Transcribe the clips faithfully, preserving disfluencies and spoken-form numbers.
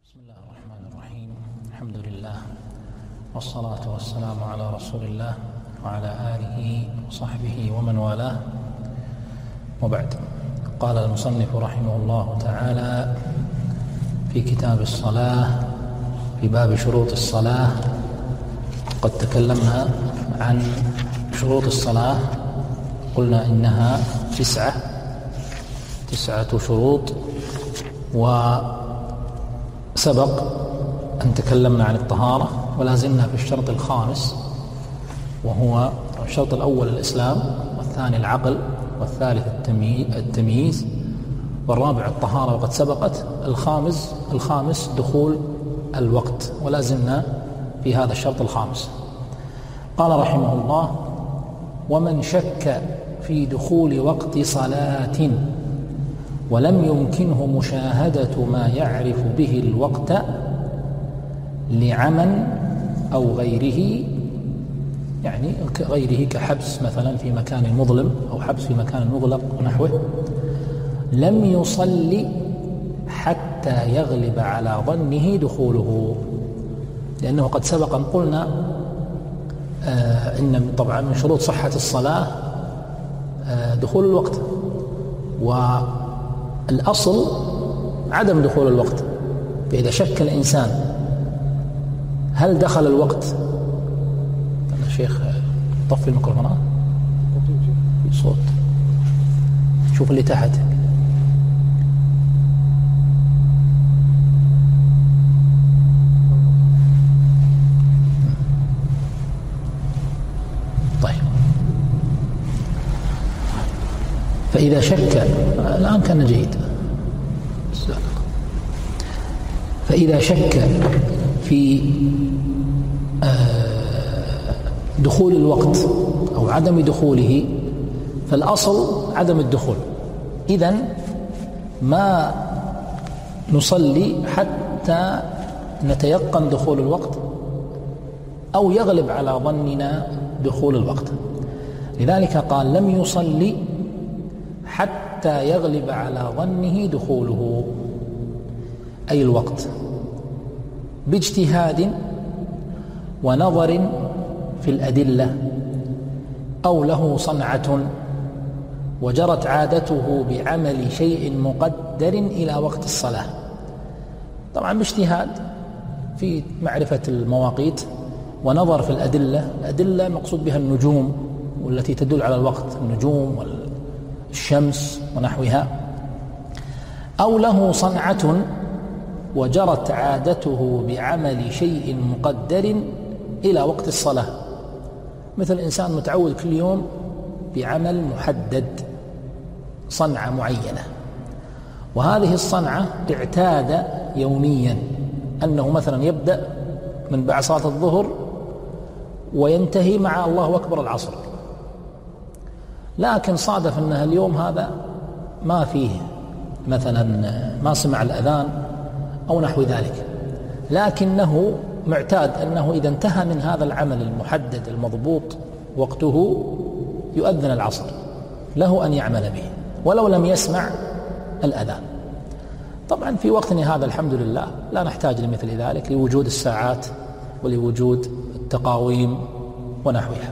بسم الله الرحمن الرحيم. الحمد لله والصلاة والسلام على رسول الله وعلى آله وصحبه ومن والاه، وبعد. قال المصنف رحمه الله تعالى في كتاب الصلاة في باب شروط الصلاة. قد تكلمنا عن شروط الصلاة، قلنا إنها تسعة تسعة شروط، وسبق أن تكلمنا عن الطهارة ولا زلنا في الشرط الخامس، وهو الشرط الأول الإسلام، والثاني العقل، والثالث التمييز، والرابع الطهارة وقد سبقت. الخامس الخامس دخول الوقت، ولا زلنا في هذا الشرط الخامس. قال رحمه الله: ومن شك في دخول وقت صلاة ولم يمكنه مشاهدة ما يعرف به الوقت لعمى أو غيره، يعني غيره كحبس مثلا في مكان مظلم أو حبس في مكان مغلق ونحوه، لم يصلي حتى يغلب على ظنه دخوله. لأنه قد سبق أن قلنا آه إن طبعا من شروط صحة الصلاة آه دخول الوقت، والأصل عدم دخول الوقت. فإذا شك الإنسان هل دخل الوقت، الشيخ طفي الميكروفون في صوت، شوف اللي تحت. طيب، فإذا شك الآن كان جيد. فإذا شك في دخول الوقت أو عدم دخوله، فالأصل عدم الدخول. إذن ما نصلي حتى نتيقن دخول الوقت أو يغلب على ظننا دخول الوقت. لذلك قال: لم يصلي حتى يغلب على ظنه دخوله، أي الوقت، باجتهاد ونظر في الأدلة، أو له صنعة وجرت عادته بعمل شيء مقدر إلى وقت الصلاة. طبعا باجتهاد في معرفة المواقيت، ونظر في الأدلة. الأدلة مقصود بها النجوم والتي تدل على الوقت، النجوم والشمس ونحوها، أو له صنعة وجرت عادته بعمل شيء مقدر إلى وقت الصلاة، مثل إنسان متعود كل يوم بعمل محدد، صنعة معينة، وهذه الصنعة اعتاد يوميا أنه مثلا يبدأ من بعد صلاة الظهر وينتهي مع الله أكبر العصر، لكن صادف أنها اليوم هذا ما فيه مثلا ما سمع الأذان أو نحو ذلك، لكنه معتاد أنه إذا انتهى من هذا العمل المحدد المضبوط وقته يؤذن العصر، له أن يعمل به ولو لم يسمع الأذان. طبعا في وقتنا هذا الحمد لله لا نحتاج لمثل ذلك، لوجود الساعات ولوجود التقاويم ونحوها.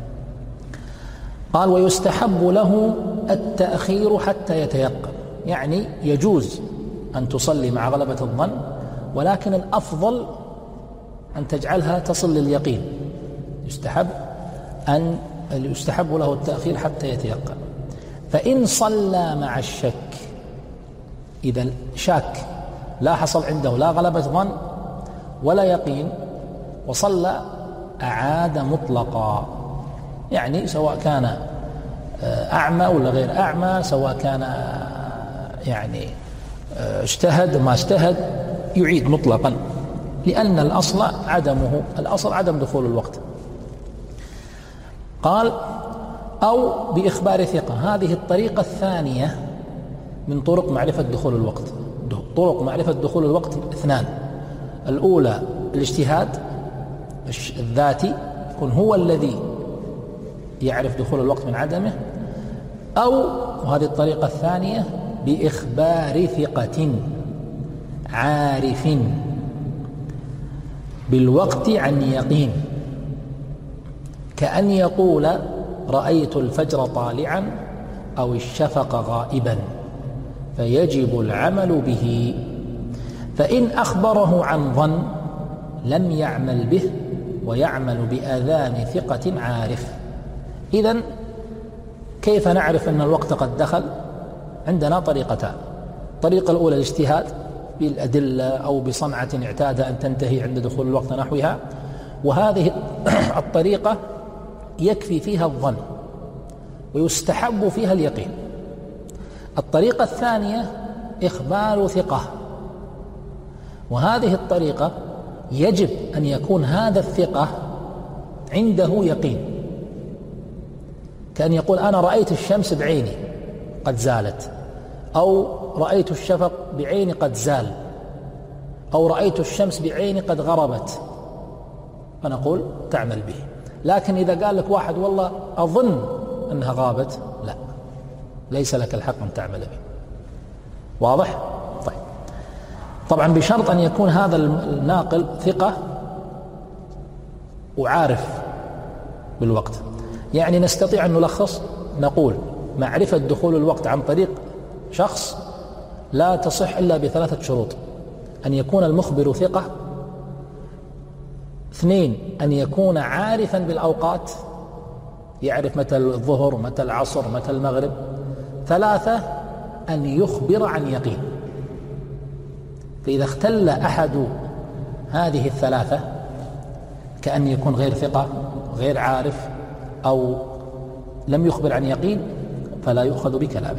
قال: ويستحب له التأخير حتى يتيقن، يعني يجوز أن تصلي مع غلبة الظن، ولكن الأفضل أن تجعلها تصل لليقين. يستحب أن يستحب له التأخير حتى يتيقن. فإن صلى مع الشك، إذا شاك لا حصل عنده لا غلبة ظن ولا يقين وصلى، أعاد مطلقا، يعني سواء كان أعمى ولا غير أعمى، سواء كان يعني اجتهد ما اجتهد، يعيد مطلقا، لأن الأصل عدمه الأصل عدم دخول الوقت. قال: أو بإخبار ثقة. هذه الطريقة الثانية من طرق معرفة دخول الوقت. طرق معرفة دخول الوقت اثنان: الأولى الاجتهاد الذاتي، يكون هو الذي يعرف دخول الوقت من عدمه، أو وهذه الطريقة الثانية بإخبار ثقة عارف بالوقت عن يقين، كأن يقول رأيت الفجر طالعا أو الشفق غائبا، فيجب العمل به. فإن أخبره عن ظن لم يعمل به ويعمل بأذان ثقة عارف. إذن كيف نعرف أن الوقت قد دخل؟ عندنا طريقتان. الطريقة الأولى الاجتهاد بالأدلة أو بصنعة اعتاد أن تنتهي عند دخول الوقت نحوها، وهذه الطريقة يكفي فيها الظن ويستحب فيها اليقين. الطريقة الثانية إخبار ثقة، وهذه الطريقة يجب أن يكون هذا الثقة عنده يقين، كأن يقول أنا رأيت الشمس بعيني قد زالت، أو رأيت الشفق بعيني قد زال، أو رأيت الشمس بعيني قد غربت، فنقول تعمل به. لكن إذا قال لك واحد والله أظن أنها غابت، لا، ليس لك الحق أن تعمل به. واضح؟ طيب، طبعا بشرط أن يكون هذا الناقل ثقة وعارف بالوقت. يعني نستطيع أن نلخص نقول معرفة دخول الوقت عن طريق شخص لا تصح إلا بثلاثة شروط: أن يكون المخبر ثقة، اثنين أن يكون عارفا بالأوقات، يعرف متى الظهر متى العصر متى المغرب، ثلاثة أن يخبر عن يقين. فإذا اختل أحد هذه الثلاثة، كأن يكون غير ثقة غير عارف أو لم يخبر عن يقين، فلا يؤخذ بكلامه.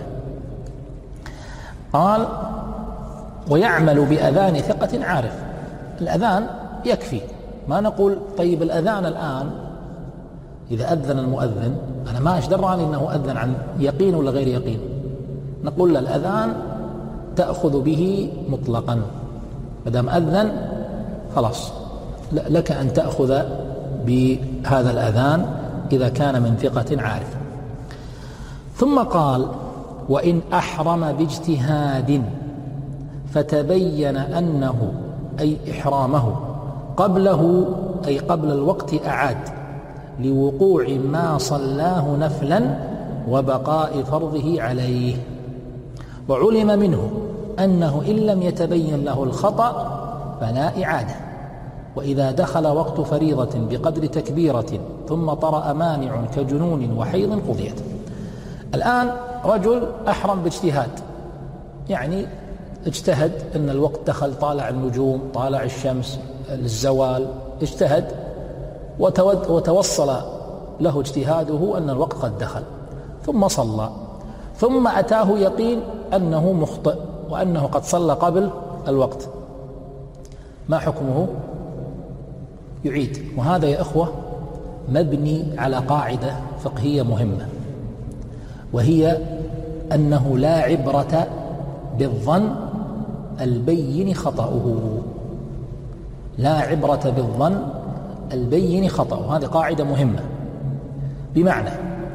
قال ويعمل بأذان ثقة عارف. الأذان يكفي، ما نقول طيب الأذان الآن إذا أذن المؤذن أنا ما أشدراني أنه أذن عن يقين ولا غير يقين، نقول الأذان تأخذ به مطلقا، مدام أذن خلاص لك أن تأخذ بهذا الأذان إذا كان من ثقة عارف. ثم قال وإن أحرم باجتهاد فتبين أنه أي إحرامه قبله أي قبل الوقت أعاد لوقوع ما صلاه نفلا وبقاء فرضه عليه، وعلم منه أنه إن لم يتبين له الخطأ فلا إعادة. وإذا دخل وقت فريضة بقدر تكبيرة ثم طرأ مانع كجنون وحيض قضيت. الآن رجل أحرم باجتهاد، يعني اجتهد أن الوقت دخل، طالع النجوم طالع الشمس الزوال، اجتهد وتوصل له اجتهاده أن الوقت قد دخل، ثم صلى، ثم أتاه يقين أنه مخطئ وأنه قد صلى قبل الوقت، ما حكمه؟ يعيد. وهذا يا إخوة مبني على قاعدة فقهية مهمة، وهي أنه لا عبرة بالظن البين خطأه، لا عبرة بالظن البين خطأه. هذه قاعدة مهمة، بمعنى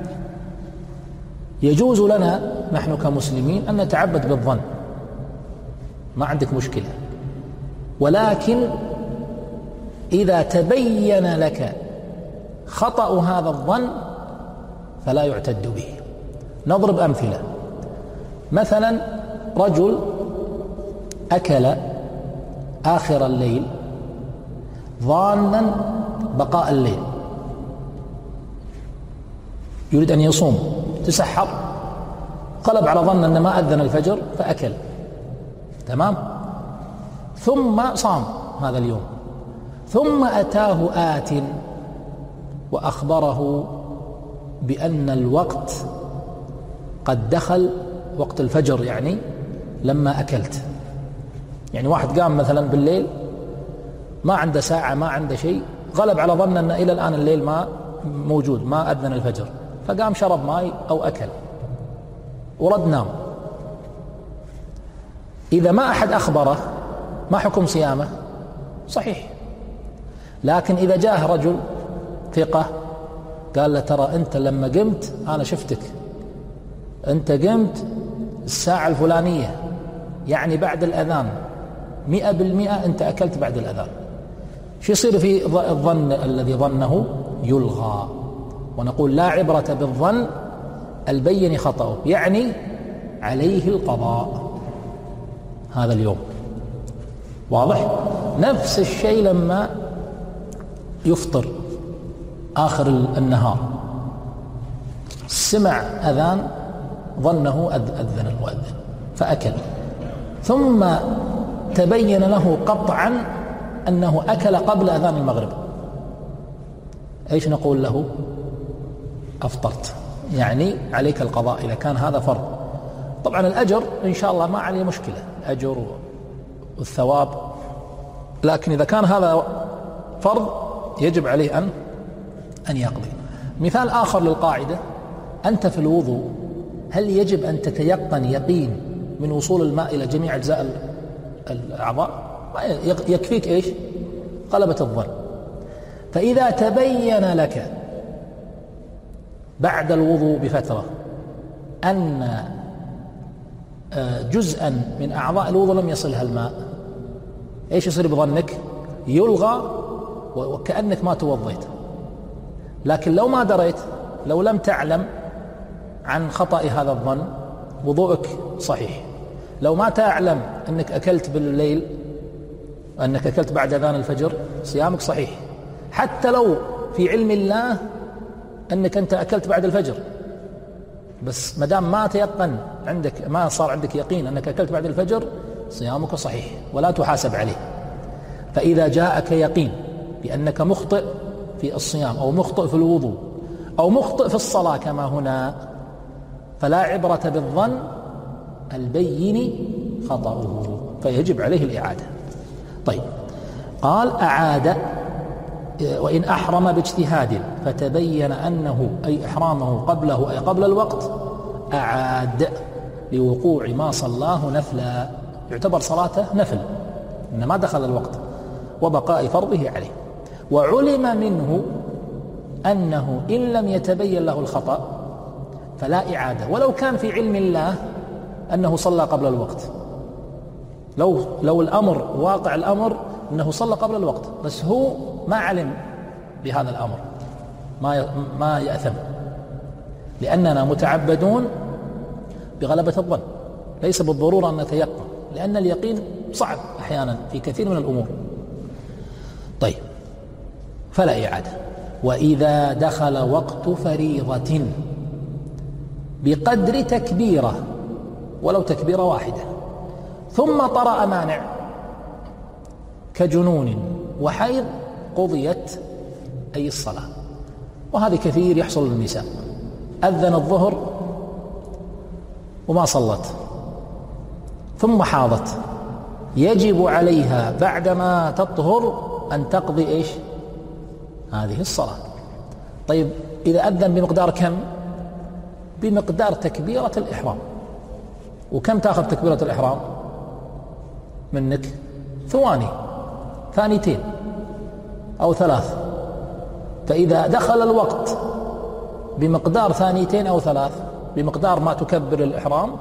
يجوز لنا نحن كمسلمين أن نتعبد بالظن، ما عندك مشكلة، ولكن إذا تبين لك خطأ هذا الظن فلا يعتد به. نضرب أمثلة. مثلا رجل أكل آخر الليل ظانا بقاء الليل، يريد أن يصوم، تسحر، قلب على ظن أن ما أذن الفجر فأكل، تمام، ثم صام هذا اليوم، ثم أتاه آت وأخبره بأن الوقت قد دخل، وقت الفجر يعني لما أكلت. يعني واحد قام مثلا بالليل ما عنده ساعة ما عنده شيء، غلب على ظن أن إلى الآن الليل ما موجود، ما أذن الفجر، فقام شرب ماء أو أكل ورد نام. إذا ما أحد أخبره ما حكم صيامه؟ صحيح. لكن إذا جاء رجل ثقة قال له ترى أنت لما قمت أنا شفتك، أنت قمت الساعة الفلانية يعني بعد الأذان، مئة بالمئة أنت أكلت بعد الأذان. شو يصير في الظن الذي ظنه؟ يلغى. ونقول لا عبرة بالظن البين خطأه، يعني عليه القضاء هذا اليوم. واضح؟ نفس الشيء لما يفطر آخر النهار، سمع أذان ظنه أذن المؤذن فأكل، ثم تبين له قطعا أنه أكل قبل أذان المغرب، إيش نقول له؟ أفطرت، يعني عليك القضاء إذا كان هذا فرض. طبعا الأجر إن شاء الله ما عليه مشكلة، الأجر والثواب، لكن إذا كان هذا فرض يجب عليه أن أن يقضي. مثال آخر للقاعدة: أنت في الوضوء هل يجب أن تتيقن يقين من وصول الماء إلى جميع أجزاء الأعضاء؟ يكفيك إيش؟ غلبة الظن. فإذا تبين لك بعد الوضوء بفترة أن جزءا من أعضاء الوضوء لم يصلها الماء، إيش يصير بظنك؟ يلغى وكأنك ما توضيت. لكن لو ما دريت، لو لم تعلم عن خطأ هذا الظن، وضوءك صحيح. لو ما تعلم أنك أكلت بالليل، أنك أكلت بعد أذان الفجر، صيامك صحيح. حتى لو في علم الله أنك أنت أكلت بعد الفجر، بس مدام ما تيقن عندك، ما صار عندك يقين أنك أكلت بعد الفجر، صيامك صحيح ولا تحاسب عليه. فإذا جاءك يقين بأنك مخطئ في الصيام أو مخطئ في الوضوء أو مخطئ في الصلاة كما هنا، فلا عبرة بالظن البين خطأه، فيجب عليه الإعادة. طيب، قال: أعاد وإن أحرم باجتهاد فتبين أنه أي إحرامه قبله أي قبل الوقت أعاد لوقوع ما صلاه نفلا، يعتبر صلاته نفل إن ما دخل الوقت، وبقاء فرضه عليه. وعلم منه أنه إن لم يتبين له الخطأ فلا إعادة، ولو كان في علم الله أنه صلى قبل الوقت. لو لو الأمر واقع الأمر أنه صلى قبل الوقت، بس هو ما علم بهذا الأمر، ما ما يأثم، لأننا متعبدون بغلبة الظن، ليس بالضرورة أن نتيقن، لأن اليقين صعب أحيانا في كثير من الأمور. طيب، فلا إعادة. وإذا دخل وقت فريضة بقدر تكبيرة ولو تكبيرة واحدة ثم طرأ مانع كجنون وحيض قضيت أي الصلاة. وهذا كثير يحصل للنساء، أذن الظهر وما صلت ثم حاضت، يجب عليها بعدما تطهر أن تقضي إيش؟ هذه الصلاة. طيب، إذا أذن بمقدار كم؟ بمقدار تكبيرة الإحرام. وكم تأخذ تكبيرة الإحرام منك؟ ثواني، ثانيتين أو ثلاث. فإذا دخل الوقت بمقدار ثانيتين أو ثلاث، بمقدار ما تكبر الإحرام،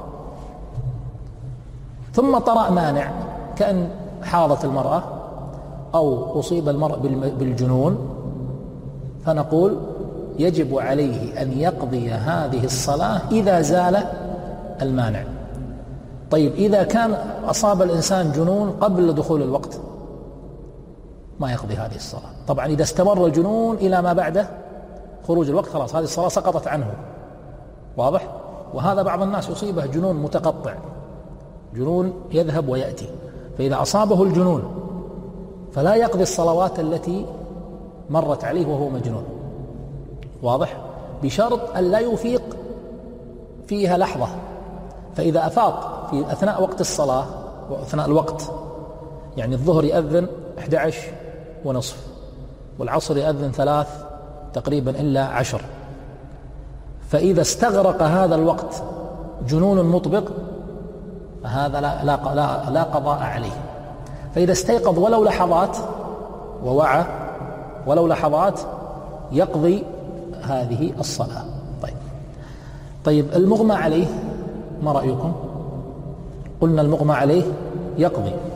ثم طرأ مانع كأن حاضت المرأة أو أصيب المرء بالجنون، فنقول يجب عليه أن يقضي هذه الصلاة إذا زال المانع. طيب، إذا كان أصاب الإنسان جنون قبل دخول الوقت ما يقضي هذه الصلاة. طبعا إذا استمر الجنون إلى ما بعد خروج الوقت خلاص هذه الصلاة سقطت عنه. واضح؟ وهذا بعض الناس يصيبه جنون متقطع، جنون يذهب ويأتي، فإذا أصابه الجنون فلا يقضي الصلوات التي مرت عليه وهو مجنون. واضح؟ بشرط أن لا يفيق فيها لحظة. فإذا أفاق في أثناء وقت الصلاة وأثناء الوقت، يعني الظهر يأذن أحد عشر ونصف والعصر يأذن ثلاث تقريبا إلا عشر، فإذا استغرق هذا الوقت جنون مطبق فهذا لا, لا, لا, لا قضاء عليه. فإذا استيقظ ولو لحظات ووعى ولو لحظات يقضي هذه الصلاة. طيب طيب المغمى عليه ما رأيكم؟ قلنا المغمى عليه يقضي،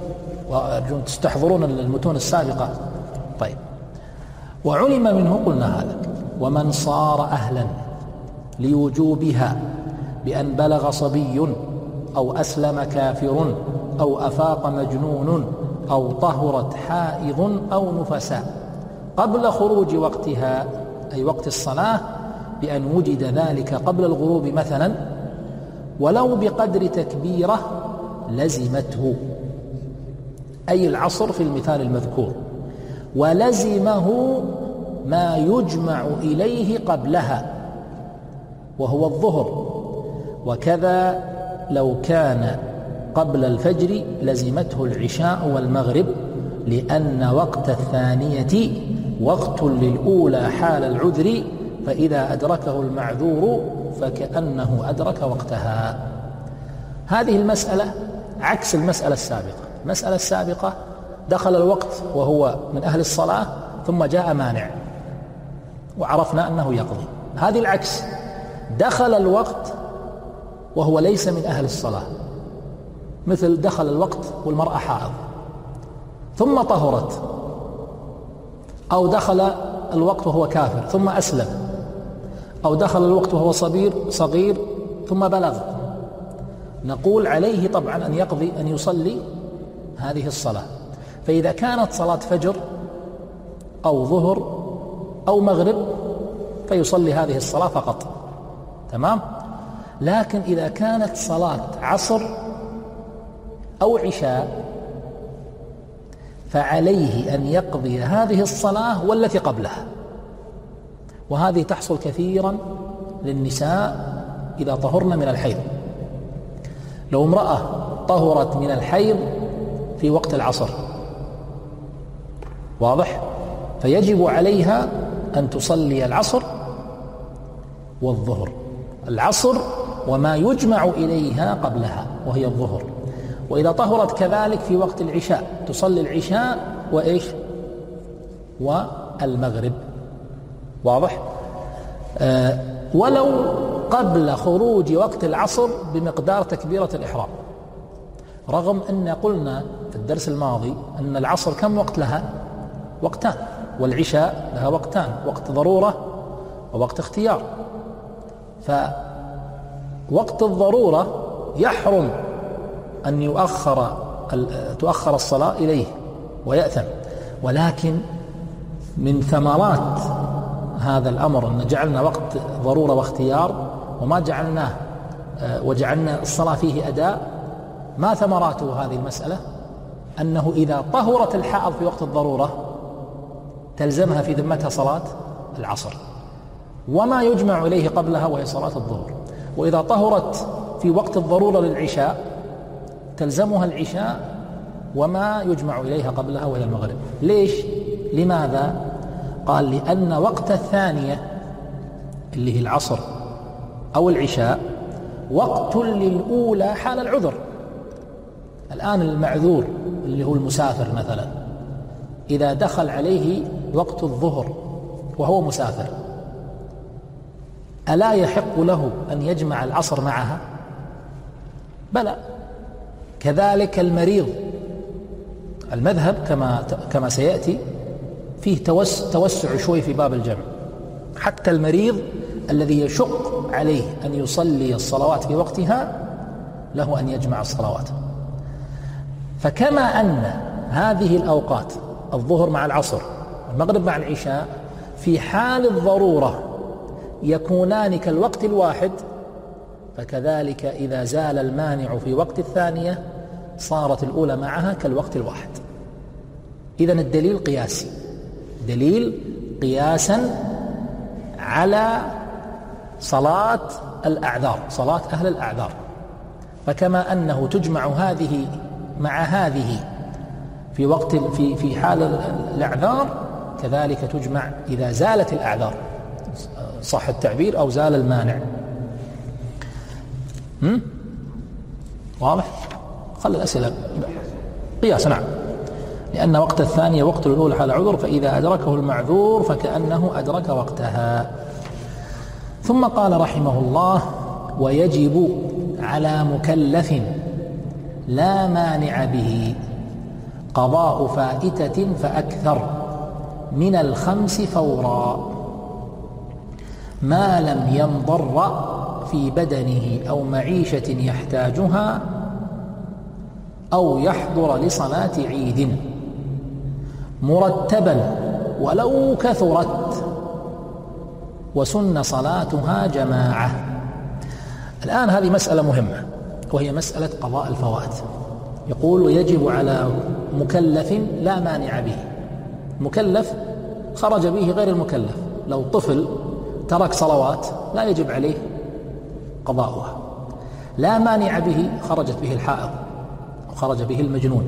وأرجو تستحضرون المتون السابقة. طيب، وعلم منه قلنا هذا. ومن صار أهلا لوجوبها بأن بلغ صبي أو أسلم كافر أو أفاق مجنون أو طهرت حائض أو نفساء قبل خروج وقتها، أي وقت الصلاة، بأن وجد ذلك قبل الغروب مثلا ولو بقدر تكبيرة لزمته، أي العصر في المثال المذكور، ولزمه ما يجمع إليه قبلها وهو الظهر، وكذا لو كان قبل الفجر لزمته العشاء والمغرب، لأن وقت الثانية وقت للأولى حال العذر، فإذا أدركه المعذور فكأنه أدرك وقتها. هذه المسألة عكس المسألة السابقة. المسألة السابقة دخل الوقت وهو من أهل الصلاة ثم جاء مانع وعرفنا أنه يقضي. هذه العكس، دخل الوقت وهو ليس من أهل الصلاة، مثل دخل الوقت والمرأة حائض ثم طهرت، أو دخل الوقت وهو كافر ثم أسلم، أو دخل الوقت وهو صغير صغير ثم بلغ. نقول عليه طبعا أن يقضي أن يصلي هذه الصلاة. فإذا كانت صلاة فجر أو ظهر أو مغرب فيصلي هذه الصلاة فقط، تمام. لكن إذا كانت صلاة عصر أو عشاء فعليه أن يقضي هذه الصلاة والتي قبلها. وهذه تحصل كثيرا للنساء إذا طهرن من الحيض. لو امرأة طهرت من الحيض في وقت العصر، واضح، فيجب عليها أن تصلي العصر والظهر، العصر وما يجمع إليها قبلها وهي الظهر. وإذا طهرت كذلك في وقت العشاء تصلي العشاء وإيش والمغرب، واضح. آه ولو قبل خروج وقت العصر بمقدار تكبيرة الإحرام، رغم أن قلنا في الدرس الماضي أن العصر كم وقت لها؟ وقتان، والعشاء لها وقتان، وقت ضرورة ووقت اختيار. فوقت الضرورة يحرم أن يؤخر تؤخر الصلاة إليه ويأثم، ولكن من ثمرات هذا الأمر أن جعلنا وقت ضرورة واختيار وما جعلناه وجعلنا الصلاة فيه أداء. ما ثمراته هذه المسألة؟ أنه إذا طهرت الحائض في وقت الضرورة تلزمها في ذمتها صلاة العصر وما يجمع إليه قبلها وهي صلاة الظهر. وإذا طهرت في وقت الضرورة للعشاء تلزمها العشاء وما يجمع إليها قبلها وهي المغرب. ليش؟ لماذا؟ قال لأن وقت الثانية اللي هي العصر أو العشاء وقت للأولى حال العذر. الآن المعذور اللي هو المسافر مثلا إذا دخل عليه وقت الظهر وهو مسافر ألا يحق له أن يجمع العصر معها؟ بلى. كذلك المريض، المذهب كما كما سيأتي فيه توسع شوي في باب الجمع. حتى المريض الذي يشق عليه أن يصلي الصلوات في وقتها له أن يجمع الصلوات. فكما أن هذه الأوقات الظهر مع العصر والمغرب مع العشاء في حال الضرورة يكونان كالوقت الواحد، فكذلك إذا زال المانع في وقت الثانية صارت الأولى معها كالوقت الواحد. إذن الدليل قياسي، دليل قياسا على صلاة الأعذار، صلاة أهل الأعذار. فكما أنه تجمع هذه مع هذه في وقت في في حال الأعذار كذلك تجمع إذا زالت الأعذار، صح التعبير، أو زال المانع. هم؟ واضح؟ خلي الأسئلة قياس. نعم، لأن وقت الثانية وقت الأولى حال عذر، فإذا أدركه المعذور فكأنه أدرك وقتها. ثم قال رحمه الله: ويجب على مكلف لا مانع به قضاء فائتة فأكثر من الخمس فورا ما لم ينضر في بدنه أو معيشة يحتاجها أو يحضر لصلاة عيد مرتبا ولو كثرت وسن صلاتها جماعة. الآن هذه مسألة مهمة وهي مسألة قضاء الفوات. يقول ويجب على مكلف لا مانع به. مكلف خرج به غير المكلف، لو طفل ترك صلوات لا يجب عليه قضاؤها. لا مانع به خرجت به الحائض وخرج به المجنون.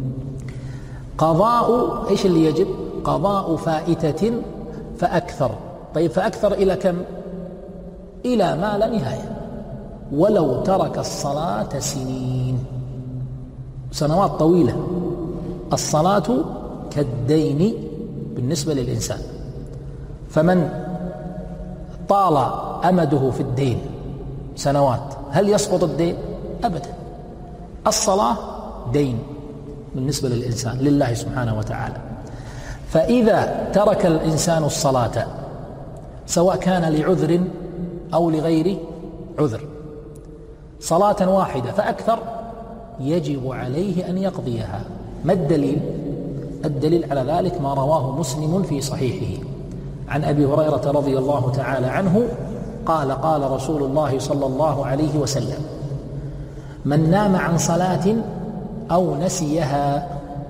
قضاء إيش اللي يجب؟ قضاء فائتة فأكثر. طيب فأكثر إلى كم؟ إلى ما لا نهاية، ولو ترك الصلاة سنين، سنوات طويلة. الصلاة كالدين بالنسبة للإنسان، فمن طال أمده في الدين سنوات هل يسقط الدين؟ أبدا. الصلاة دين بالنسبة للإنسان لله سبحانه وتعالى. فإذا ترك الإنسان الصلاة سواء كان لعذر أو لغير عذر صلاة واحدة فأكثر يجب عليه أن يقضيها. ما الدليل؟ الدليل على ذلك ما رواه مسلم في صحيحه عن أبي هريرة رضي الله تعالى عنه قال قال رسول الله صلى الله عليه وسلم من نام عن صلاة أو نسيها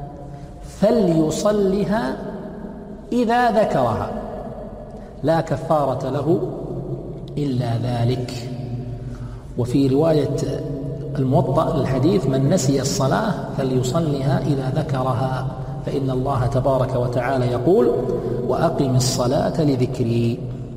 فليصلها إذا ذكرها لا كفارة له إلا ذلك. وفي رواية الموطأ للحديث من نسي الصلاة فليصلها إذا ذكرها فإن الله تبارك وتعالى يقول وأقم الصلاة لذكري.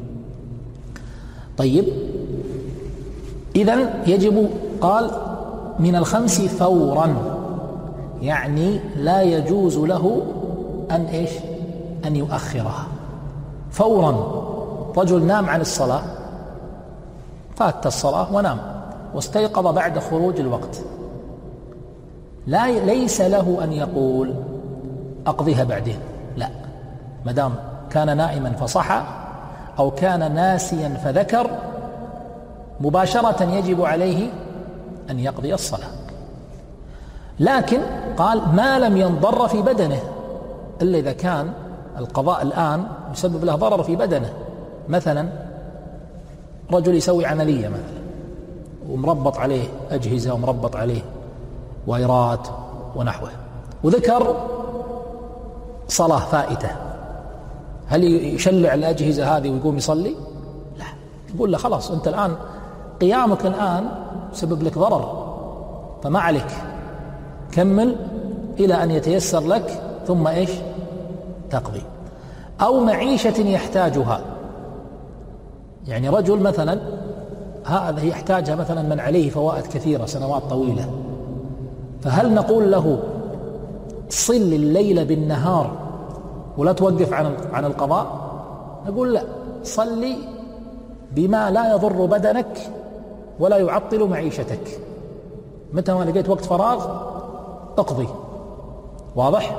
طيب إذن يجب قال من الخمس فورا، يعني لا يجوز له أن إيش أن يؤخرها فورا. رجل نام عن الصلاة، فات الصلاة ونام واستيقظ بعد خروج الوقت، لا ليس له أن يقول أقضيها بعدين، لا، مدام كان نائما فصحى أو كان ناسيا فذكر مباشرة يجب عليه أن يقضي الصلاة. لكن قال ما لم ينضر في بدنه، إلا إذا كان القضاء الآن يسبب له ضرر في بدنه. مثلا رجل يسوي عملية مثلا ومربط عليه أجهزة ومربط عليه وايرات ونحوه، وذكر صلاة فائتة، هل يشلع الأجهزة هذه ويقوم يصلي؟ لا، يقول له خلاص أنت الآن قيامك الآن سبب لك ضرر فما عليك، كمل إلى أن يتيسر لك ثم إيش تقضي. أو معيشة يحتاجها، يعني رجل مثلا هذا يحتاجها مثلا من عليه فوائد كثيرة سنوات طويلة، فهل نقول له صل الليل بالنهار ولا توقف عن عن القضاء؟ نقول لا، صلي بما لا يضر بدنك ولا يعطل معيشتك، متى ما لقيت وقت فراغ اقضي. واضح؟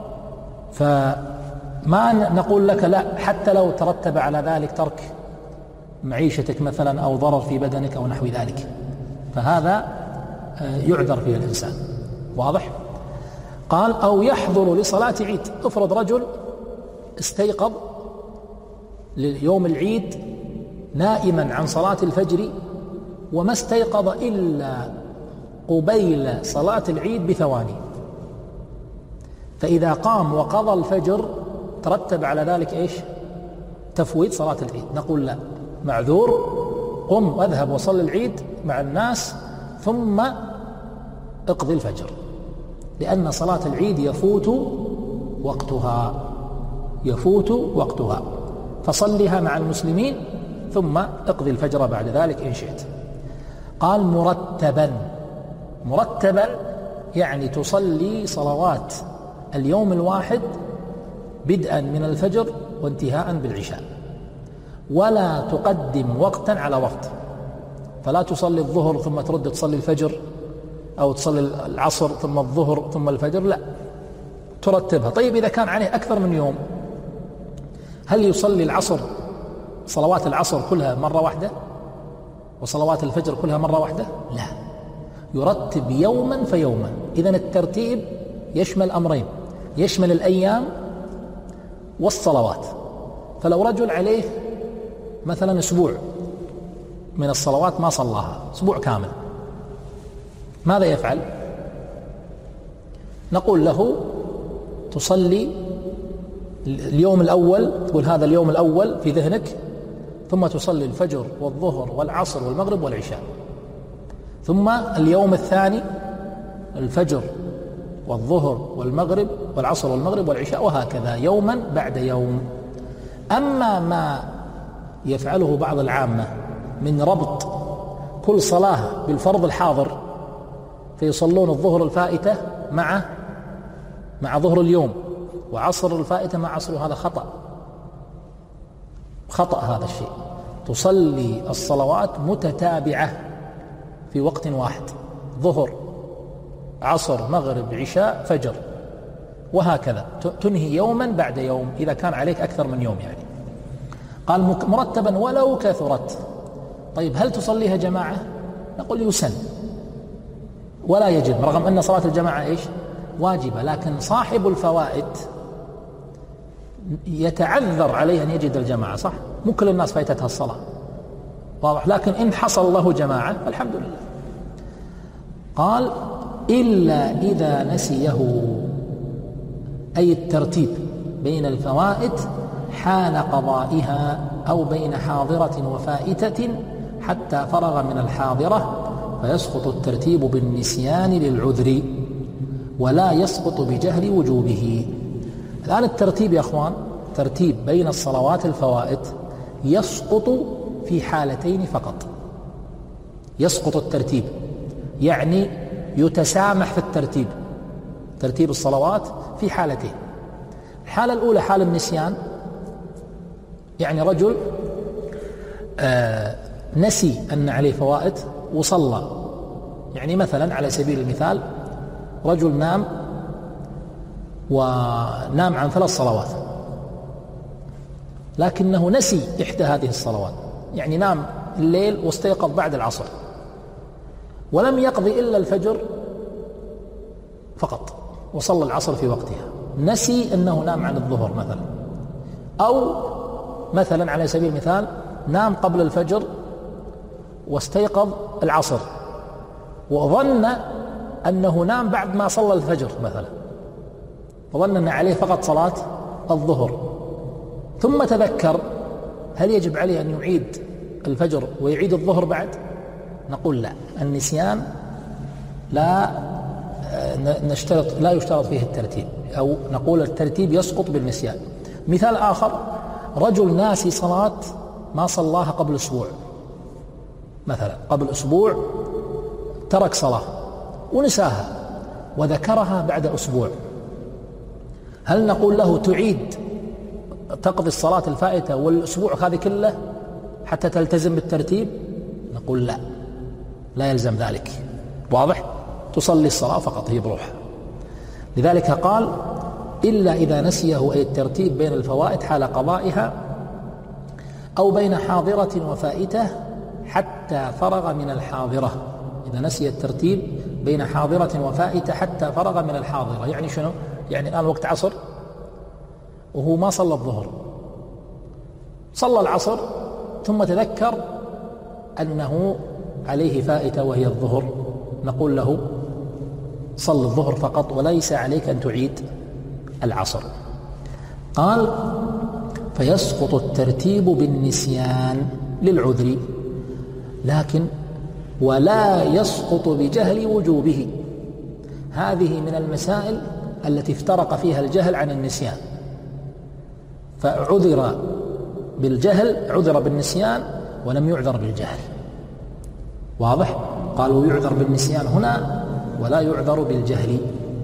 فما نقول لك لا حتى لو ترتب على ذلك ترك معيشتك مثلا أو ضرر في بدنك أو نحو ذلك، فهذا يعذر فيه الإنسان. واضح؟ قال أو يحضر لصلاة عيد. افرض رجل استيقظ ليوم العيد نائما عن صلاة الفجر وما استيقظ إلا قبيل صلاة العيد بثواني، فإذا قام وقضى الفجر ترتب على ذلك إيش؟ تفويت صلاة العيد. نقول لا، معذور، قم واذهب وصل العيد مع الناس ثم اقضي الفجر، لأن صلاة العيد يفوت وقتها يفوت وقتها فصلها مع المسلمين ثم اقضي الفجر بعد ذلك إن شئت. قال مرتبا. مرتبا يعني تصلي صلوات اليوم الواحد بدءا من الفجر وانتهاء بالعشاء، ولا تقدم وقتا على وقت، فلا تصلي الظهر ثم ترد تصلي الفجر أو تصلي العصر ثم الظهر ثم الفجر، لا، ترتبها. طيب إذا كان عليه أكثر من يوم، هل يصلي العصر صلوات العصر كلها مرة واحدة وصلوات الفجر كلها مرة واحدة؟ لا، يرتب يوما فيوما. إذن الترتيب يشمل أمرين، يشمل الأيام والصلوات. فلو رجل عليه مثلا أسبوع من الصلوات ما صلاها، أسبوع كامل، ماذا يفعل؟ نقول له تصلي اليوم الأول، تقول هذا اليوم الأول في ذهنك، ثم تصلي الفجر والظهر والعصر والمغرب والعشاء، ثم اليوم الثاني الفجر والظهر والمغرب والعصر والمغرب والعشاء، وهكذا يوما بعد يوم. أما ما يفعله بعض العامة من ربط كل صلاة بالفرض الحاضر، فيصلون الظهر الفائتة مع مع ظهر اليوم، وعصر الفائتة مع عصر، هذا خطأ خطأ هذا الشيء. تصلي الصلوات متتابعة في وقت واحد، ظهر عصر مغرب عشاء فجر، وهكذا تنهي يوما بعد يوم إذا كان عليك أكثر من يوم يعني. قال مرتبا ولو كثرت. طيب هل تصليها جماعة؟ نقول يسن ولا يجب، رغم أن صلاة الجماعة إيش؟ واجبة، لكن صاحب الفوائد يتعذر عليه أن يجد الجماعة، صح؟ مو كل الناس فايتتها الصلاة، واضح؟ لكن إن حصل له جماعة الحمد لله. قال إلا إذا نسيه، أي الترتيب بين الفوائد حال قضائها أو بين حاضرة وفائتة حتى فرغ من الحاضرة، فيسقط الترتيب بالنسيان للعذر ولا يسقط بجهل وجوبه. الآن الترتيب يا أخوان، ترتيب بين الصلوات الفوائد يسقط في حالتين فقط. يسقط الترتيب يعني يتسامح في الترتيب، ترتيب الصلوات في حالتين. الحالة الأولى حال النسيان، يعني رجل آه نسي أن عليه فوائد وصلى، يعني مثلا على سبيل المثال رجل نام ونام عن ثلاث صلوات، لكنه نسي إحدى هذه الصلوات، يعني نام الليل واستيقظ بعد العصر ولم يقضي إلا الفجر فقط وصلى العصر في وقتها، نسي أنه نام عن الظهر مثلا، أو مثلا على سبيل المثال نام قبل الفجر واستيقظ العصر وظن أنه نام بعد ما صلى الفجر مثلا، وظن أن عليه فقط صلاة الظهر، ثم تذكر، هل يجب عليه أن يعيد الفجر ويعيد الظهر بعد؟ نقول لا، النسيان لا نشترط لا يشترط فيه الترتيب، أو نقول الترتيب يسقط بالنسيان. مثال آخر، رجل ناسي صلاة ما صلاها قبل أسبوع مثلا، قبل أسبوع ترك صلاة ونساها وذكرها بعد أسبوع، هل نقول له تعيد تقضي الصلاة الفائتة والأسبوع هذه كله حتى تلتزم بالترتيب؟ نقول لا، لا يلزم ذلك، واضح؟ تصلي الصلاة فقط هي بروحها. لذلك قال إلا إذا نسيه، أي الترتيب بين الفوائد حال قضائها أو بين حاضرة وفائتة حتى فرغ من الحاضرة. إذا نسي الترتيب بين حاضرة وفائتة حتى فرغ من الحاضرة، يعني شنو؟ يعني الآن وقت عصر وهو ما صلى الظهر، صلى العصر ثم تذكر أنه عليه فائتة وهي الظهر، نقول له صل الظهر فقط وليس عليك أن تعيد العصر. قال فيسقط الترتيب بالنسيان للعذر، لكن ولا يسقط بجهل وجوبه. هذه من المسائل التي افترق فيها الجهل عن النسيان، فعذر بالجهل، عذر بالنسيان ولم يعذر بالجهل، واضح؟ قالوا يعذر بالنسيان هنا ولا يعذر بالجهل.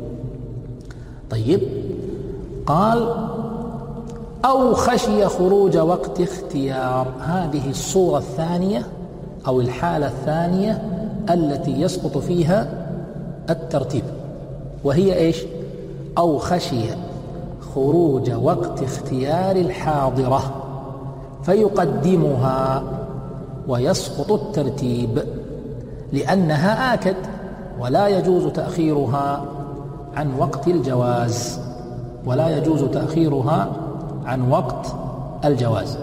طيب، قال أو خشي خروج وقت اختيار. هذه الصورة الثانية أو الحالة الثانية التي يسقط فيها الترتيب، وهي إيش؟ أو خشي خروج وقت اختيار الحاضرة فيقدمها ويسقط الترتيب، لأنها آكد ولا يجوز تأخيرها عن وقت الجواز، ولا يجوز تأخيرها عن وقت الجواز.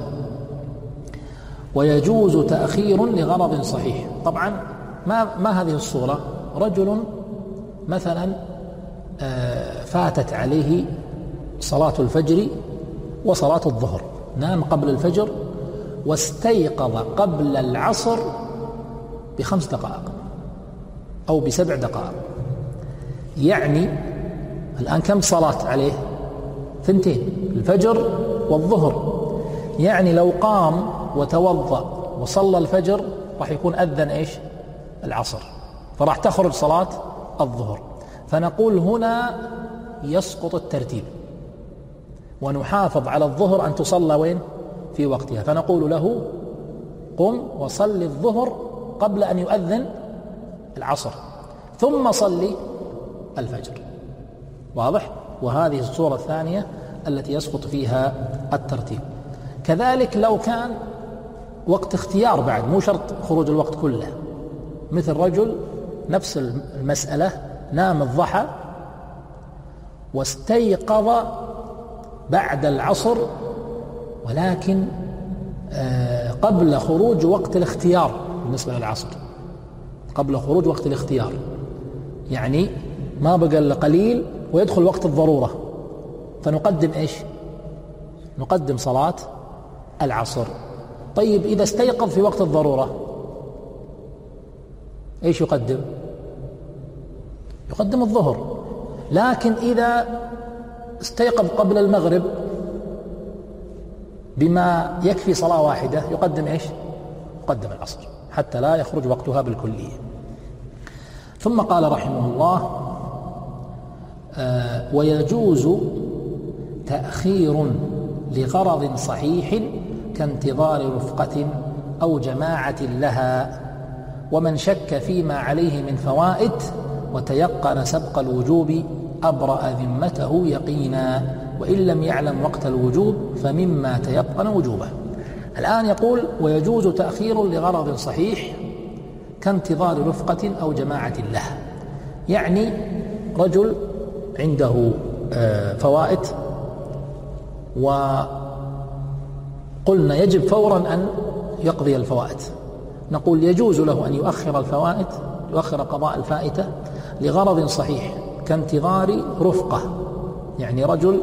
ويجوز تأخير لغرض صحيح. طبعا ما, ما هذه الصورة؟ رجل مثلا فاتت عليه صلاة الفجر وصلاة الظهر، نام قبل الفجر واستيقظ قبل العصر بخمس دقائق أو بسبع دقائق، يعني الآن كم صلاة عليه؟ ثنتين، الفجر والظهر. يعني لو قام وتوضأ وصلى الفجر راح يكون أذن إيش؟ العصر، فراح تخرج صلاة الظهر. فنقول هنا يسقط الترتيب، ونحافظ على الظهر أن تصلى وين؟ في وقتها. فنقول له قم وصل الظهر قبل أن يؤذن العصر ثم صلي الفجر. واضح؟ وهذه الصورة الثانية التي يسقط فيها الترتيب. كذلك لو كان وقت اختيار بعد، مو شرط خروج الوقت كله، مثل رجل نفس المسألة نام الضحى واستيقظ بعد العصر ولكن قبل خروج وقت الاختيار. بالنسبة للعصر قبل خروج وقت الاختيار، يعني ما بقى إلا قليل ويدخل وقت الضرورة، فنقدم إيش؟ نقدم صلاة العصر. طيب إذا استيقظ في وقت الضرورة إيش يقدم؟ يقدم الظهر. لكن إذا استيقظ قبل المغرب بما يكفي صلاة واحدة يقدم إيش؟ يقدم العصر حتى لا يخرج وقتها بالكلية. ثم قال رحمه الله آه ويجوز تأخير لغرض صحيح كانتظار رفقة أو جماعة لها، ومن شك فيما عليه من فوائد وتيقن سبق الوجوب أبرأ ذمته يقينا، وإن لم يعلم وقت الوجوب فمما تيقن وجوبه. الآن يقول ويجوز تأخير لغرض صحيح كانتظار رفقة أو جماعة لها، يعني رجل عنده فوائد وقلنا يجب فورا أن يقضي الفوائد، نقول يجوز له أن يؤخر الفوائد، يؤخر قضاء الفائتة لغرض صحيح كانتظار رفقة، يعني رجل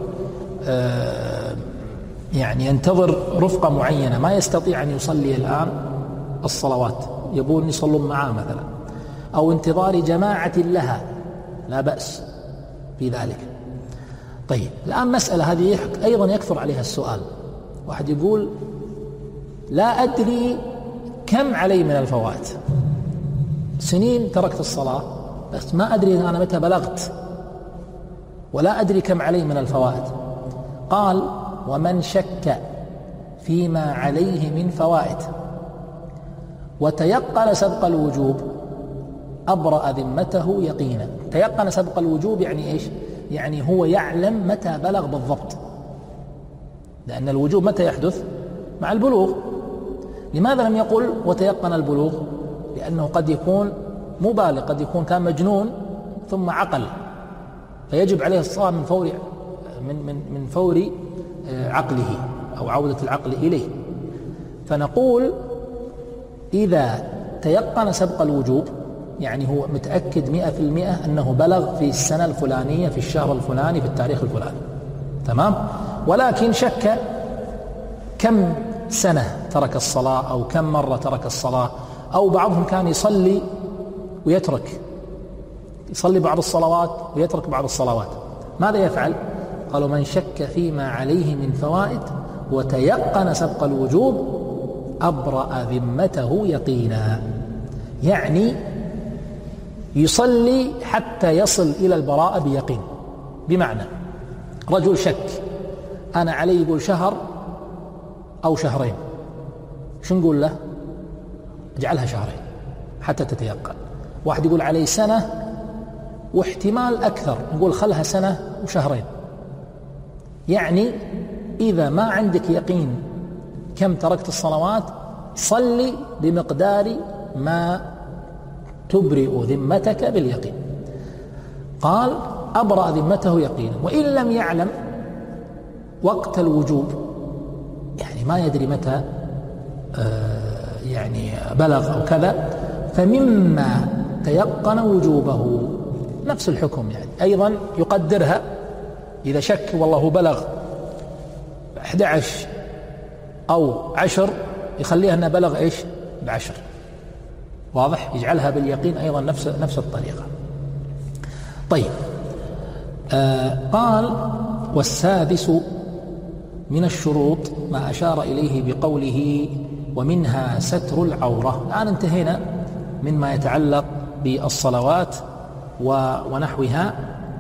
يعني ينتظر رفقة معينة ما يستطيع أن يصلي الآن الصلوات، يبون يصلون معاه مثلا، أو انتظار جماعة لها لا بأس في ذلك. طيب الآن مسألة هذه أيضا يكثر عليها السؤال، واحد يقول لا أدري كم علي من الفوائد، سنين تركت الصلاة بس ما أدري أنا متى بلغت ولا أدري كم علي من الفوائد. قال ومن شك فيما عليه من فوائد وتيقن سبق الوجوب أبرأ ذمته يقينا. تيقن سبق الوجوب يعني إيش؟ يعني هو يعلم متى بلغ بالضبط، لأن الوجوب متى يحدث؟ مع البلوغ. لماذا لم يقل وتيقن البلوغ؟ لأنه قد يكون مبالغ، قد يكون كان مجنون ثم عقل، فيجب عليه الصلاة من فور من من من فور عقله أو عودة العقل إليه. فنقول إذا تيقن سبق الوجوب يعني هو متأكد مئة في المئة أنه بلغ في السنة الفلانية في الشهر الفلاني في التاريخ الفلاني، تمام، ولكن شك كم سنة ترك الصلاة أو كم مرة ترك الصلاة، أو بعضهم كان يصلي ويترك، يصلي بعض الصلوات ويترك بعض الصلوات، ماذا يفعل؟ قالوا من شك فيما عليه من فوائد وتيقن سبق الوجوب أبرأ ذمته يقينا، يعني يصلي حتى يصل إلى البراءة بيقين. بمعنى رجل شك أنا علي يقول شهر أو شهرين، شو نقول له؟ اجعلها شهرين حتى تتيقن. واحد يقول علي سنة واحتمال أكثر نقول خلها سنة وشهرين. يعني إذا ما عندك يقين كم تركت الصلوات صلي بمقدار ما تبرئ ذمتك باليقين. قال أبرأ ذمته يقينا. وإن لم يعلم وقت الوجوب، يعني ما يدري متى آه يعني بلغ أو كذا، فمما تيقن وجوبه نفس الحكم، يعني أيضا يقدرها إذا شك والله هو بلغ أحد عشر أو عشر يخليها أنها بلغ إيش بعشر. واضح؟ يجعلها باليقين أيضا نفس نفس الطريقة. طيب آه قال والسادس من الشروط ما أشار إليه بقوله ومنها ستر العورة. الآن انتهينا مما يتعلق بالصلوات ونحوها.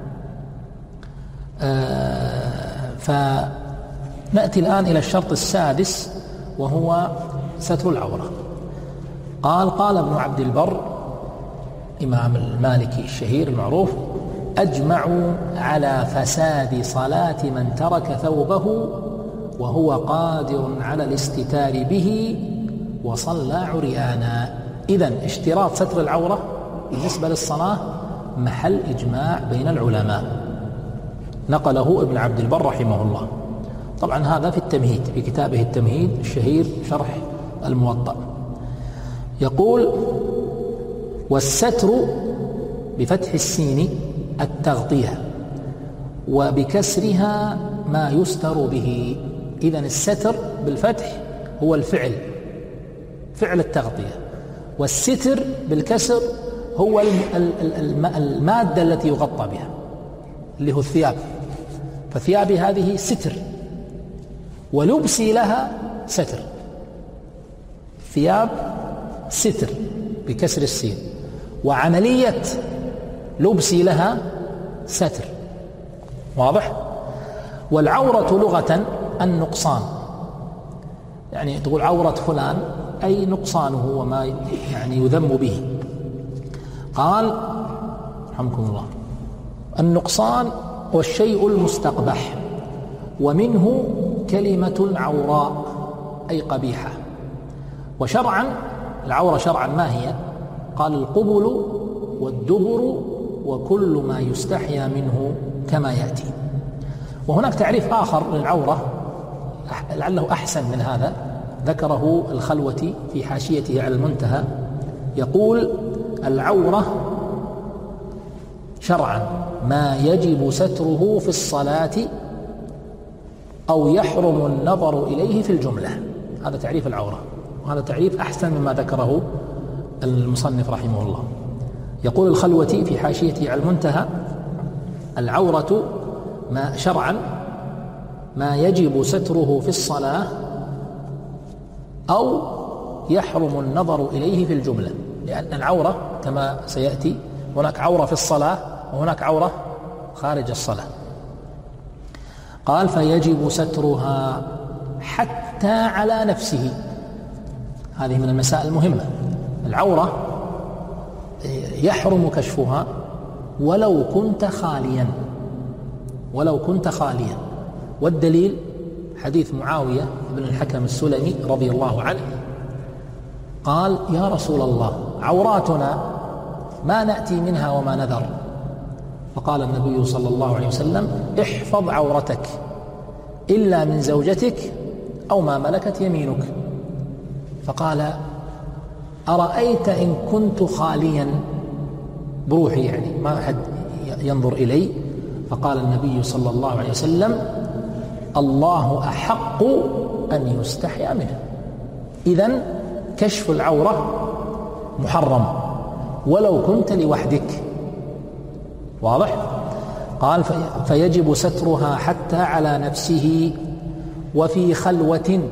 آه فنأتي الآن إلى الشرط السادس وهو ستر العورة. قال قال ابن عبد البر إمام المالكي الشهير المعروف أجمعوا على فساد صلاة من ترك ثوبه وهو قادر على الاستتار به وصلى عريانا. إذن اشتراط ستر العورة بالنسبة للصلاة محل إجماع بين العلماء، نقله ابن عبد البر رحمه الله. طبعا هذا في التمهيد، في كتابه التمهيد الشهير شرح الموطأ. يقول والستر بفتح السين التغطية وبكسرها ما يستر به. إذن الستر بالفتح هو الفعل، فعل التغطية، والستر بالكسر هو المادة التي يغطى بها اللي هو الثياب. فثيابي هذه ستر ولبسي لها ستر. ثياب ستر بكسر السين، وعملية لبسي لها ستر. واضح؟ والعورة لغة النقصان، يعني تقول عورة فلان أي نقصانه وما يعني يذم به. قال رحمكم الله النقصان هو الشيء المستقبح، ومنه كلمة عوراء أي قبيحة. وشرعا العورة شرعا ما هي؟ قال القبل والدبر وكل ما يستحيا منه كما يأتي. وهناك تعريف آخر للعورة لعله أحسن من هذا ذكره الخلوتي في حاشيته على المنتهى. يقول العورة شرعا ما يجب ستره في الصلاة أو يحرم النظر إليه في الجملة. هذا تعريف العورة، وهذا تعريف أحسن مما ذكره المصنف رحمه الله. يقول الخلوتي في حاشيته على المنتهى العورة ما شرعا ما يجب ستره في الصلاة أو يحرم النظر إليه في الجملة، لأن العورة كما سيأتي هناك عورة في الصلاة وهناك عورة خارج الصلاة. قال فيجب سترها حتى على نفسه. هذه من المسائل المهمة. العورة يحرم كشفها ولو كنت خاليا، ولو كنت خاليا. والدليل حديث معاوية بن الحكم السلمي رضي الله عنه قال يا رسول الله عوراتنا ما نأتي منها وما نذر. فقال النبي صلى الله عليه وسلم احفظ عورتك إلا من زوجتك أو ما ملكت يمينك. فقال أرأيت إن كنت خاليا بروحي، يعني ما أحد ينظر إلي. فقال النبي صلى الله عليه وسلم الله أحق أن يستحيا منه. إذن كشف العورة محرم ولو كنت لوحدك. واضح؟ قال فيجب سترها حتى على نفسه وفي خلوة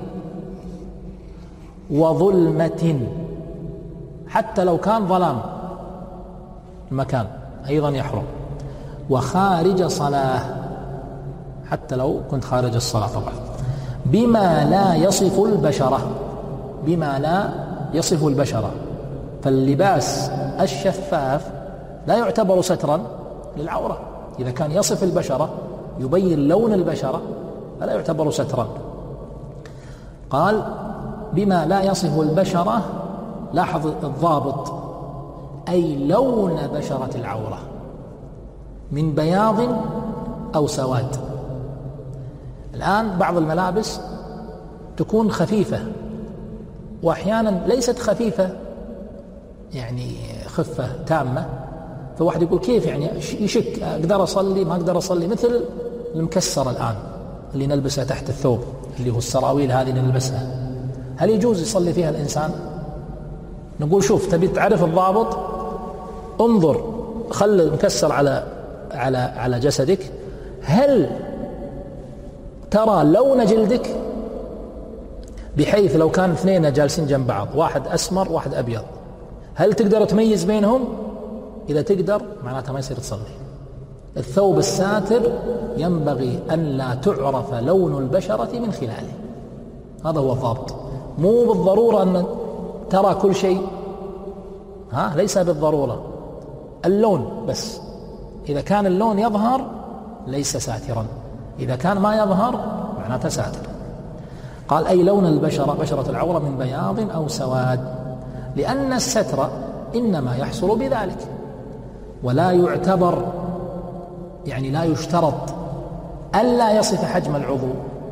وظلمة، حتى لو كان ظلام المكان أيضا يحرم. وخارج صلاة، حتى لو كنت خارج الصلاة طبعا. بما لا يصف البشرة، بما لا يصف البشرة. فاللباس الشفاف لا يعتبر سترا للعورة. إذا كان يصف البشرة يبين لون البشرة فلا يعتبر سترا. قال بما لا يصف البشرة، لاحظ الضابط، أي لون بشرة العورة من بياض أو سواد. الآن بعض الملابس تكون خفيفة وأحيانا ليست خفيفة يعني خفة تامة، فواحد يقول كيف يعني يشك أقدر أصلي ما أقدر أصلي، مثل المكسر الآن اللي نلبسها تحت الثوب اللي هو السراويل هذه اللي نلبسها، هل يجوز يصلي فيها الإنسان؟ نقول شوف تبي تعرف الضابط، انظر خل المكسر على على على جسدك، هل ترى لون جلدك بحيث لو كان اثنين جالسين جنب بعض واحد أسمر واحد أبيض هل تقدر تميز بينهم؟ إذا تقدر معناتها ما يصير تصلي. الثوب الساتر ينبغي أن لا تعرف لون البشرة من خلاله، هذا هو الضابط. مو بالضرورة أن ترى كل شيء، ها ليس بالضرورة، اللون بس. إذا كان اللون يظهر ليس ساترا، إذا كان ما يظهر معناته ساتر. قال أي لون البشرة بشرة العورة من بياض أو سواد، لأن الستر إنما يحصل بذلك ولا يعتبر يعني لا يشترط ألا يصف حجم العضو،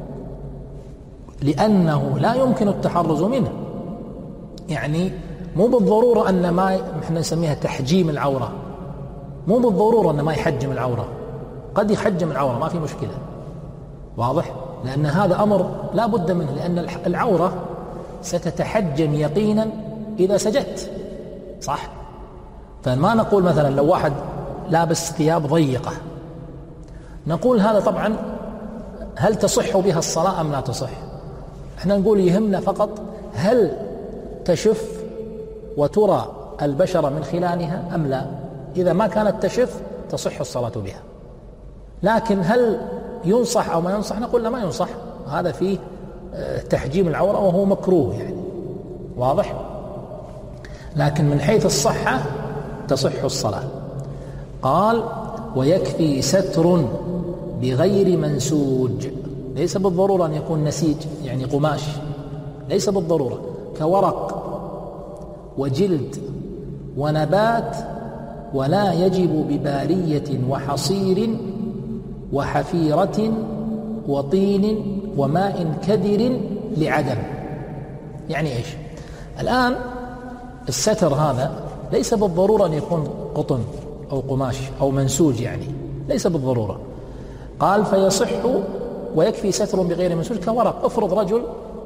لأنه لا يمكن التحرز منه. يعني مو بالضرورة أن ما احنا نسميها تحجيم العورة، مو بالضرورة أن ما يحجم العورة، قد يحجم العورة ما في مشكلة، واضح؟ لأن هذا أمر لا بد منه، لأن العورة ستتحجم يقينا إذا سجدت، صح؟ فما نقول مثلا لو واحد لابس ثياب ضيقة نقول هذا طبعا هل تصح بها الصلاة أم لا تصح؟ احنا نقول يهمنا فقط هل تشف وترى البشرة من خلالها أم لا. إذا ما كانت تشف تصح الصلاة بها، لكن هل ينصح أو ما ينصح؟ نقول لا ما ينصح، هذا فيه تحجيم العورة وهو مكروه يعني، واضح؟ لكن من حيث الصحة تصح الصلاة. قال ويكفي ستر بغير منسوج، ليس بالضرورة أن يكون نسيج يعني قماش، ليس بالضرورة، كورق وجلد ونبات، ولا يجب ببارية وحصير وحفيرة وطين وماء كدر لعدم. يعني إيش؟ الآن الستر هذا ليس بالضرورة أن يكون قطن أو قماش أو منسوج، يعني ليس بالضرورة. قال فيصح ويكفي ستر بغير منسوج كورق. افرض رجل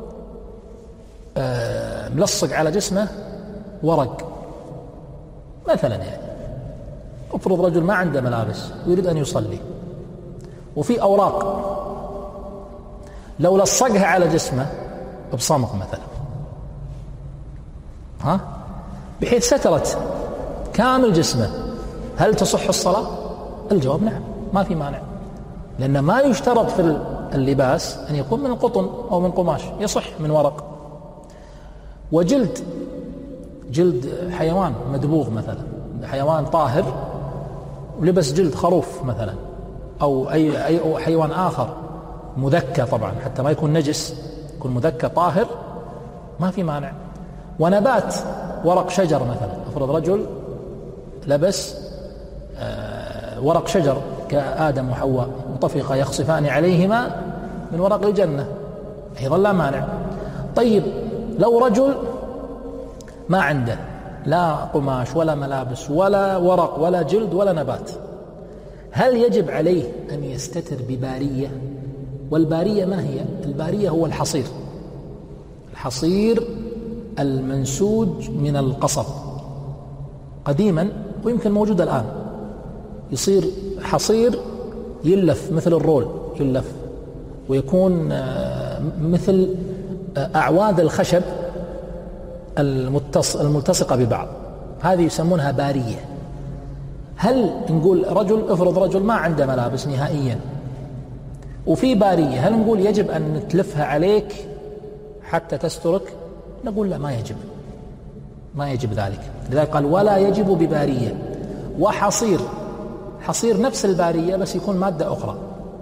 ملصق على جسمه ورق مثلا، يعني افرض رجل ما عنده ملابس ويريد أن يصلي وفي أوراق، لو لصقها على جسمه بصمغ مثلا ها بحيث سترت كامل جسمه، هل تصح الصلاة؟ الجواب نعم، ما في مانع، لأن ما يشترط في اللباس أن يكون من القطن أو من قماش، يصح من ورق. وجلد جلد حيوان مدبوغ مثلا، حيوان طاهر ولبس جلد خروف مثلا أو أي أي حيوان آخر مذكى طبعا حتى ما يكون نجس، يكون مذكى طاهر، ما في مانع. ونبات ورق شجر مثلا، افرض رجل لبس ورق شجر كآدم وحواء وطفقا يخصفان عليهما من ورق الجنة، أيضا لا مانع. طيب لو رجل ما عنده لا قماش ولا ملابس ولا ورق ولا جلد ولا نبات، هل يجب عليه أن يستتر ببارية؟ والبارية ما هي؟ البارية هو الحصير، الحصير المنسوج من القصب قديما ويمكن موجود الآن، يصير حصير يلف مثل الرول يلف ويكون مثل أعواد الخشب الملتصقة ببعض، هذه يسمونها بارية. هل نقول رجل افرض رجل ما عنده ملابس نهائيا وفي بارية، هل نقول يجب أن تلفها عليك حتى تسترك؟ نقول لا، ما يجب، ما يجب ذلك. لذلك قال ولا يجب ببارية وحصير. حصير نفس البارية بس يكون مادة أخرى.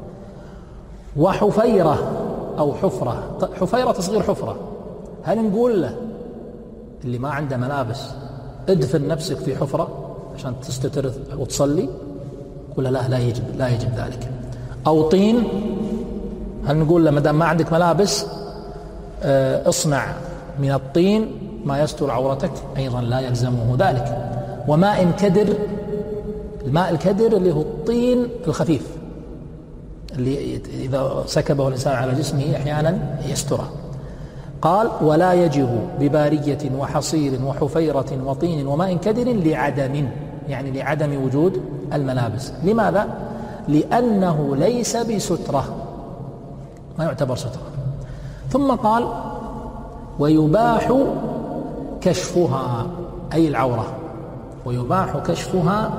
وحفيرة أو حفرة، حفيرة تصغير حفرة، هل نقول له اللي ما عنده ملابس ادفن نفسك في حفرة عشان تستتر وتصلي؟ ولا لا لا يجب لا يجب ذلك. أو طين، هل نقول له ما دام ما عندك ملابس اصنع من الطين ما يستر عورتك؟ أيضا لا يلزمه ذلك. وماء كدر، الماء الكدر اللي هو الطين الخفيف اللي إذا سكبه الإنسان على جسمه أحيانا يستره. قال ولا يجب ببارية وحصير وحفيرة وطين وماء كدر لعدم، يعني لعدم وجود الملابس. لماذا؟ لأنه ليس بسترة، ما يعتبر سترة. ثم قال ويباح كشفها، أي العورة، ويباح كشفها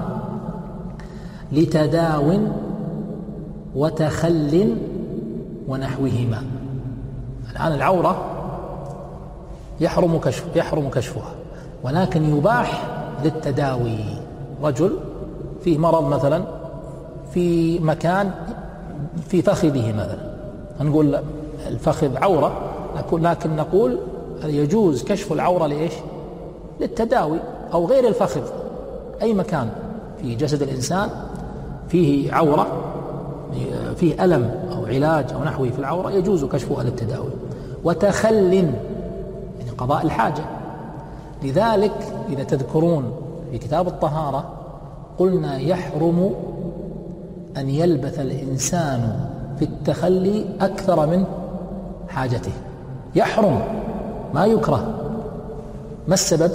لتداو وتخل ونحوهما. الآن العورة يحرم كشف يحرم كشفها، ولكن يباح للتداوي. رجل فيه مرض مثلا في مكان في فخذه مثلا، نقول الفخذ عورة، لكن نقول يجوز كشف العورة لإيش؟ للتداوي. أو غير الفخذ، أي مكان في جسد الإنسان فيه عورة، فيه ألم أو علاج أو نحوه في العورة، يجوز كشفها للتداوي. وتخل يعني قضاء الحاجة. لذلك إذا تذكرون في كتاب الطهارة قلنا يحرم أن يلبث الإنسان في التخلي أكثر من حاجته، يحرم، ما يكره. ما السبب؟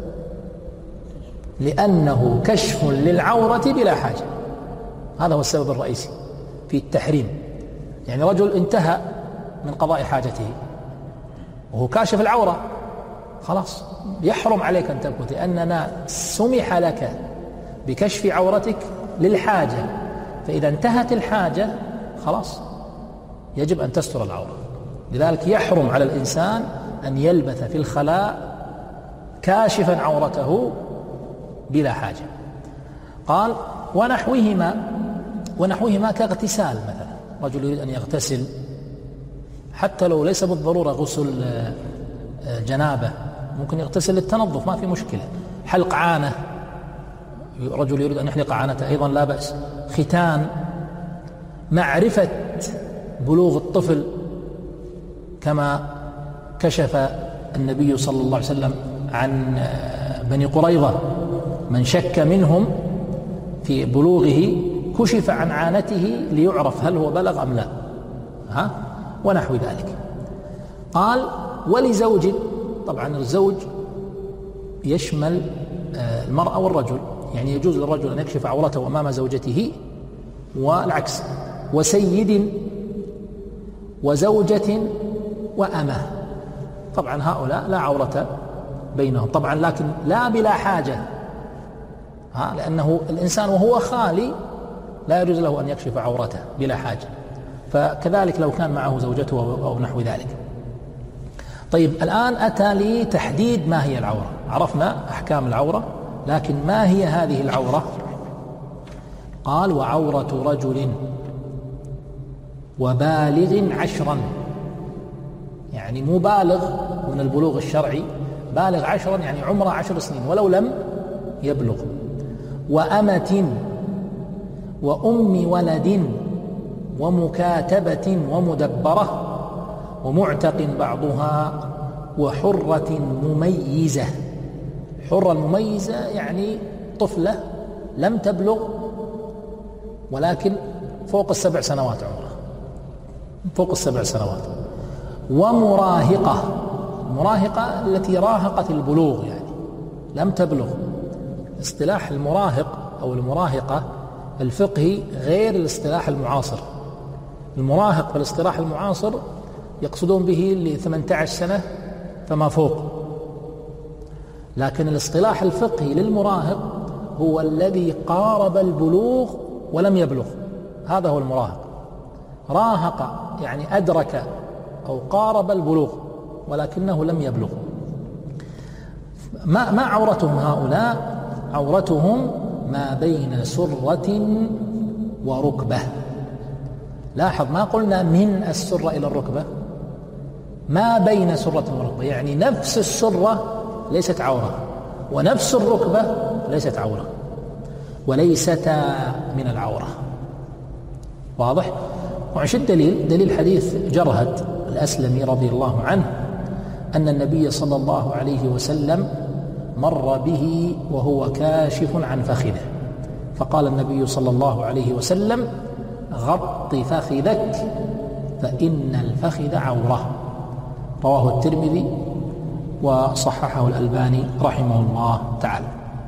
لأنه كشف للعورة بلا حاجة، هذا هو السبب الرئيسي في التحريم. يعني رجل انتهى من قضاء حاجته وهو كاشف العورة، خلاص يحرم عليك أن تمكث، لأننا سمح لك بكشف عورتك للحاجة، فإذا انتهت الحاجة خلاص يجب أن تستر العورة. لذلك يحرم على الإنسان أن يلبث في الخلاء كاشفا عورته بلا حاجة. قال ونحوهما، ونحوهما كاغتسال مثلا، رجل يريد أن يغتسل حتى لو ليس بالضرورة غسل جنابه، ممكن يغتسل للتنظف ما في مشكلة. حلق عانة، رجل يريد أن يحلق عانته أيضا لا بأس. ختان، معرفة بلوغ الطفل كما كشف النبي صلى الله عليه وسلم عن بني قريظة، من شك منهم في بلوغه كشف عن عانته ليعرف هل هو بلغ أم لا، ها؟ ونحو ذلك. قال ولزوج، طبعا الزوج يشمل المرأة والرجل، يعني يجوز للرجل أن يكشف عورته أمام زوجته والعكس. وسيد وزوجة وأمة، طبعا هؤلاء لا عورة بينهم طبعا، لكن لا بلا حاجة، ها، لأنه الإنسان وهو خالي لا يجوز له أن يكشف عورته بلا حاجة، فكذلك لو كان معه زوجته أو نحو ذلك. طيب الآن أتى لي تحديد ما هي العورة. عرفنا أحكام العورة، لكن ما هي هذه العورة؟ قال وعورة رجل وبالغ عشرا، يعني مبالغ من البلوغ الشرعي، بالغ عشرا يعني عمره عشر سنين ولو لم يبلغ. وأمة وأم ولد ومكاتبة ومدبرة ومعتق بعضها وحرة مميزة. حرة مميزة يعني طفلة لم تبلغ ولكن فوق السبع سنوات عمره، فوق السبع سنوات. ومراهقة، المراهقة التي راهقت البلوغ يعني لم تبلغ. اصطلاح المراهق أو المراهقة الفقهي غير الاصطلاح المعاصر. المراهق في الاصطلاح المعاصر يقصدون به ل ثمانية عشر سنة فما فوق، لكن الاصطلاح الفقهي للمراهق هو الذي قارب البلوغ ولم يبلغ، هذا هو المراهق. راهق يعني أدرك أو قارب البلوغ ولكنه لم يبلغ. ما, ما عورتهم هؤلاء؟ عورتهم ما بين سرة وركبة. لاحظ ما قلنا من السرة إلى الركبة، ما بين سرة وركبة، يعني نفس السرة ليست عورة ونفس الركبة ليست عورة وليستا من العورة. واضح؟ وعش الدليل دليل حديث جرهد الأسلمي رضي الله عنه أن النبي صلى الله عليه وسلم مر به وهو كاشف عن فخذه، فقال النبي صلى الله عليه وسلم: غط فخذك فإن الفخذ عورة. رواه الترمذي وصححه الألباني رحمه الله تعالى.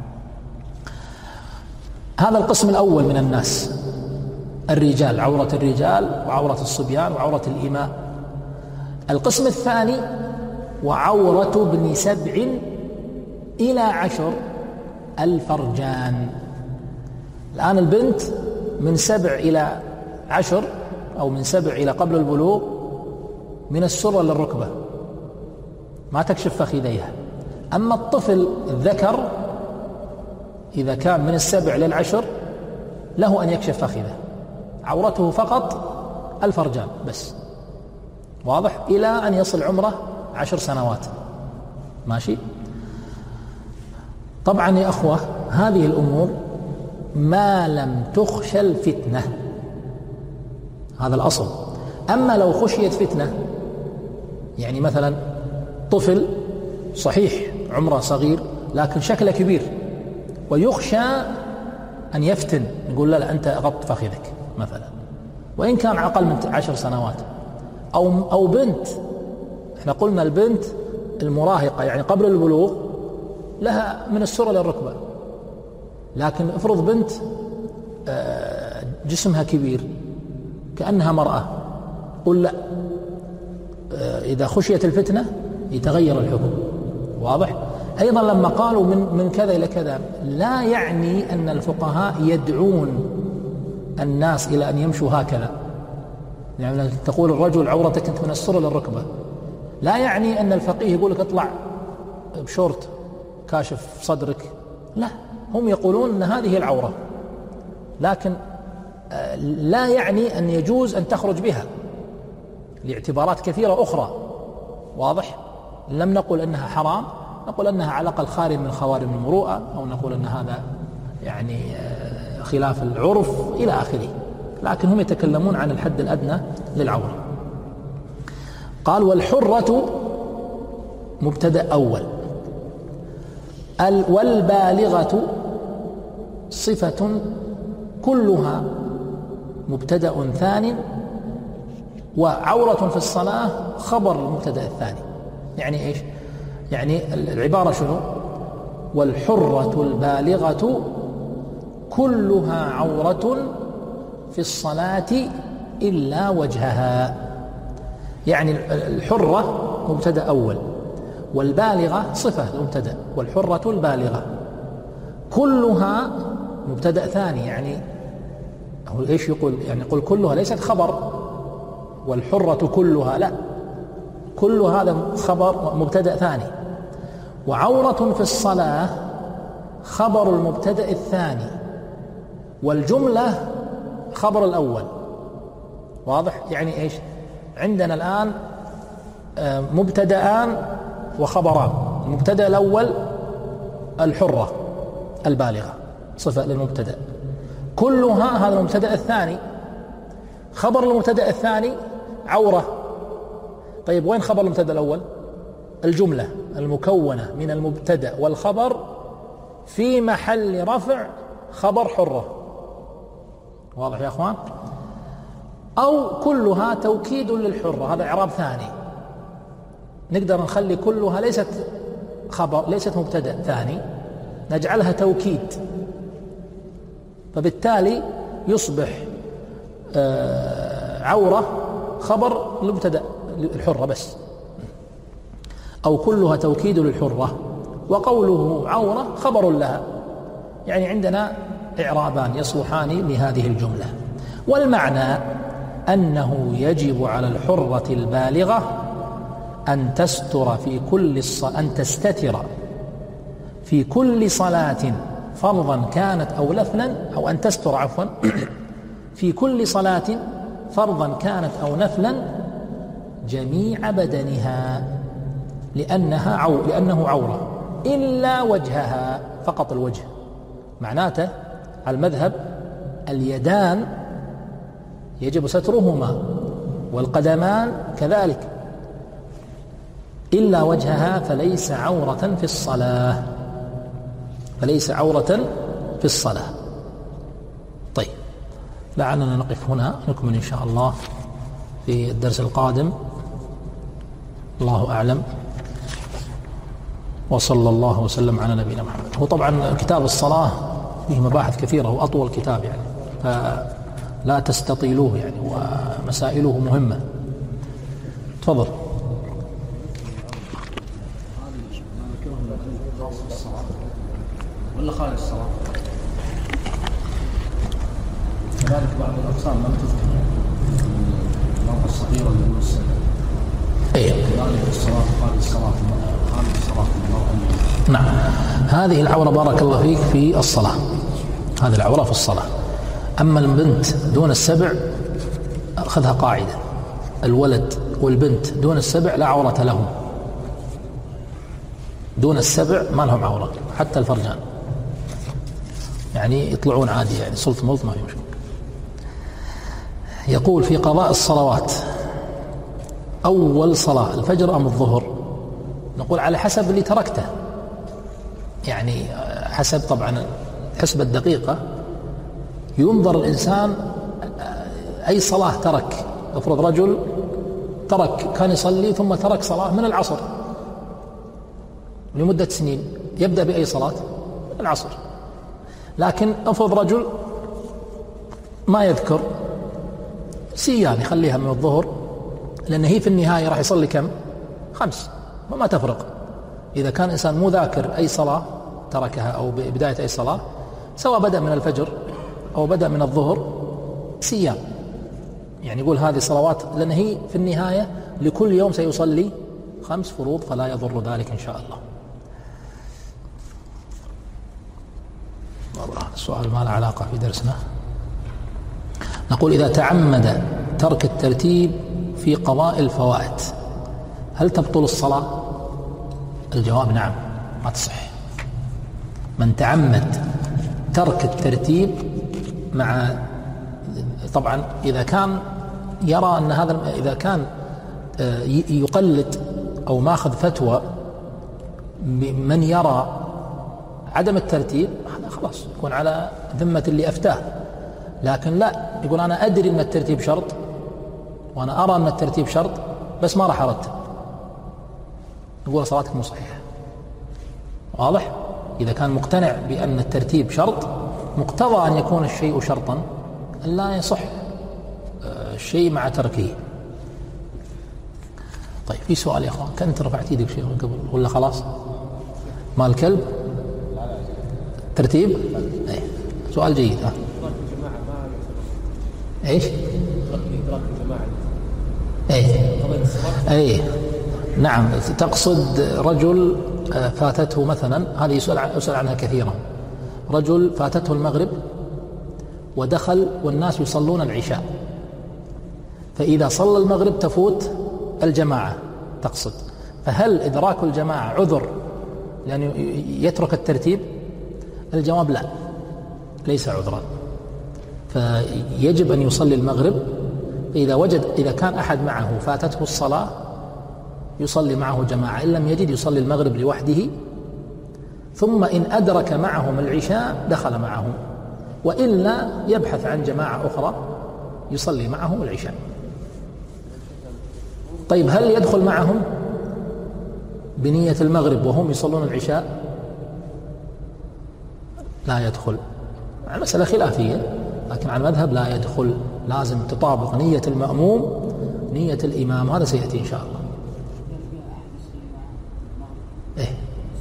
هذا القسم الأول من الناس، الرجال، عورة الرجال وعورة الصبيان وعورة الإماء. القسم الثاني وعورة ابن سبع إلى عشر الفرجان. الآن البنت من سبع إلى عشر أو من سبع إلى قبل البلوغ من السرة للركبة ما تكشف فخذيها. أما الطفل الذكر إذا كان من السبع للعشر له أن يكشف فخذه، عورته فقط الفرجان بس. واضح؟ إلى أن يصل عمره عشر سنوات. ماشي؟ طبعا يا أخوة هذه الأمور ما لم تخشى الفتنة، هذا الأصل. أما لو خشيت فتنة، يعني مثلا طفل صحيح عمره صغير لكن شكله كبير ويخشى أن يفتن، نقول لا لا أنت غط فخذك مثلا، وإن كان أقل من عشر سنوات. أو أو بنت، احنا قلنا البنت المراهقة يعني قبل البلوغ لها من السرة للركبة، لكن افرض بنت جسمها كبير كأنها مرأة، قل لا، إذا خشيت الفتنة يتغير الحكم. واضح؟ أيضا لما قالوا من من كذا إلى كذا لا يعني أن الفقهاء يدعون الناس إلى أن يمشوا هكذا، يعني تقول الرجل عورتك أنت من السرة للركبة، لا يعني أن الفقيه يقول لك اطلع بشورت كاشف صدرك، لا، هم يقولون أن هذه العورة، لكن لا يعني أن يجوز أن تخرج بها لاعتبارات كثيرة أخرى. واضح؟ لم نقل أنها حرام، نقول أنها على الأقل خارج من خوارم المروءة، أو نقول أن هذا يعني خلاف العرف إلى آخره، لكن هم يتكلمون عن الحد الأدنى للعورة. قال: والحرة مبتدأ أول، والبالغة صفة كلها مبتدأ ثاني، وعورة في الصلاة خبر المبتدأ الثاني. يعني إيش؟ يعني العبارة شنو؟ والحرة البالغة كلها عورة في الصلاة إلا وجهها. يعني الحرة مبتدأ أول، والبالغة صفة المبتدأ، والحرة البالغة كلها مبتدأ ثاني. يعني هو إيش يقول؟ يعني يقول كلها ليست خبر، والحرة كلها لا، كل هذا خبر مبتدأ ثاني. وعورة في الصلاة خبر المبتدأ الثاني، والجملة خبر الأول. واضح؟ يعني إيش؟ عندنا الآن مبتدأان وخبران. المبتدأ الأول الحرة البالغة صفة للمبتدأ، كلها هذا المبتدأ الثاني. خبر المبتدأ الثاني عورة. طيب وين خبر المبتدأ الأول؟ الجملة المكونة من المبتدأ والخبر في محل رفع خبر حرة. واضح يا أخوان؟ أو كلها توكيد للحرة، هذا إعراب ثاني. نقدر نخلي كلها ليست خبر، ليست مبتدأ ثاني، نجعلها توكيد، فبالتالي يصبح عورة خبر المبتدأ الحرة بس، أو كلها توكيد للحرة. وقوله عورة خبر لها. يعني عندنا إعرابان يصلحان لهذه الجملة. والمعنى أنه يجب على الحرة البالغة أن تستر في كل الص... أن تستتر في كل صلاة فرضا كانت أو نفلا، أو أن تستر عفوا في كل صلاة فرضا كانت أو نفلا جميع بدنها لأنها عو لأنه عورة إلا وجهها، فقط الوجه. معناته على المذهب اليدان يجب سترهما والقدمان كذلك، إلا وجهها فليس عورة في الصلاة، فليس عورة في الصلاة. طيب، لعلنا نقف هنا، نكمل إن شاء الله في الدرس القادم. الله أعلم، وصلى الله وسلم على نبينا محمد. هو طبعا كتاب الصلاة فيه مباحث كثيرة، هو أطول كتاب يعني، فلا تستطيلوه يعني، ومسائله مهمة. تفضل. ولا خارج الصلاة؟ كذلك بعض الأقسام لم تذكر المرأة الصغيرة اللي نص إيه. كذلك الصلاة خارج الصلاة خارج الصلاة المرأة. نعم، هذه العورة بارك الله فيك في الصلاة، هذه العورة في الصلاة. أما البنت دون السبع أخذها قاعدة، الولد والبنت دون السبع لا عورة لهم، دون السبع ما لهم عورة، حتى الفرجان يعني يطلعون عادي يعني صلت ملط ما في مشكلة. يقول في قضاء الصلوات أول صلاة الفجر أم الظهر؟ نقول على حسب اللي تركته، يعني حسب طبعا حسب الدقيقة ينظر الإنسان أي صلاة ترك. افرض رجل ترك كان يصلي ثم ترك صلاة من العصر لمدة سنين، يبدأ بأي صلاة؟ العصر. لكن افرض رجل ما يذكر سيان يخليها من الظهر، لأن هي في النهاية راح يصلي كم؟ خمس، وما تفرق. إذا كان إنسان مو ذاكر أي صلاة تركها أو بداية أي صلاة، سواء بدأ من الفجر أو بدأ من الظهر سيان، يعني يقول هذه صلوات، لأن هي في النهاية لكل يوم سيصلي خمس فروض، فلا يضر ذلك إن شاء الله. السؤال ما له علاقة في درسنا. نقول إذا تعمد ترك الترتيب في قضاء الفوائد هل تبطل الصلاة؟ الجواب نعم، ما تصح. من تعمد ترك الترتيب، مع طبعا إذا كان يرى أن هذا، إذا كان يقلد أو ماخذ فتوى من يرى عدم الترتيب، هذا خلاص يكون على ذمة اللي أفتاه. لكن لا، يقول أنا أدري أن الترتيب شرط، وأنا أرى أن الترتيب شرط، بس ما راح أرتب، يقول صلاتك مو صحيحة. واضح؟ إذا كان مقتنع بأن الترتيب شرط، مقتضى أن يكون الشيء شرطا لا يصح الشيء مع تركه. طيب، في سؤال يا أخوان، كنت رفعت يدك شيء من قبل ولا خلاص؟ مال الكلب ترتيب؟ أي سؤال جيد. ها ايش؟ اي اي نعم، تقصد رجل فاتته مثلا، هذه يسأل يسأل عنها كثيرا، رجل فاتته المغرب ودخل والناس يصلون العشاء، فإذا صلى المغرب تفوت الجماعة تقصد، فهل إدراك الجماعة عذر لأنه يترك الترتيب؟ الجواب لا، ليس عذرا، فيجب أن يصلي المغرب. إذا وجد إذا كان أحد معه فاتته الصلاة يصلي معه جماعة، إن لم يجد يصلي المغرب لوحده، ثم إن أدرك معهم العشاء دخل معهم، وإلا يبحث عن جماعة أخرى يصلي معهم العشاء. طيب، هل يدخل معهم بنية المغرب وهم يصلون العشاء؟ لا يدخل، المسألة خلافية، لكن على المذهب لا يدخل، لازم تطابق نية المأموم نية الإمام، هذا سيأتي إن شاء الله. إيه؟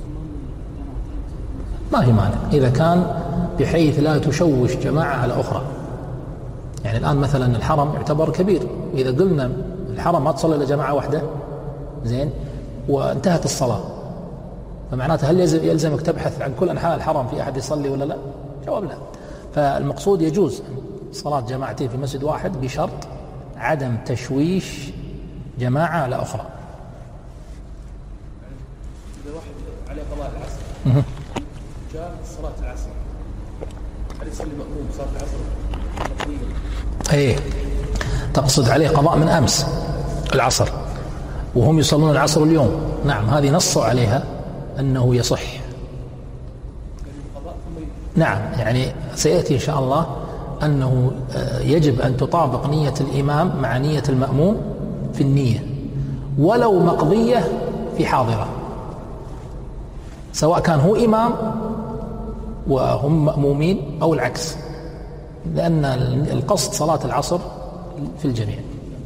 ما في مانع إذا كان بحيث لا تشوش جماعة على أخرى. يعني الآن مثلا الحرم يعتبر كبير، إذا قلنا الحرم ما تصلي إلا جماعة واحدة زين وانتهت الصلاة، فمعناته هل يلزمك تبحث عن كل أنحاء الحرم في أحد يصلي ولا لا؟ جواب لا. فالمقصود يجوز صلاة جماعتين في مسجد واحد بشرط عدم تشويش جماعة على أخرى. إذا واحد عليه قضاء العصر جاء صلاة العصر هل يصلي مأموم صلاة العصر مقضية؟ ايه تقصد عليه قضاء من أمس العصر وهم يصلون العصر اليوم. نعم هذه نصوا عليها أنه يصح. نعم يعني سيأتي إن شاء الله أنه يجب أن تطابق نية الإمام مع نية المأموم في النية ولو مقضية في حاضرة، سواء كان هو إمام وهم مأمومين أو العكس، لأن القصد صلاة العصر في الجميع.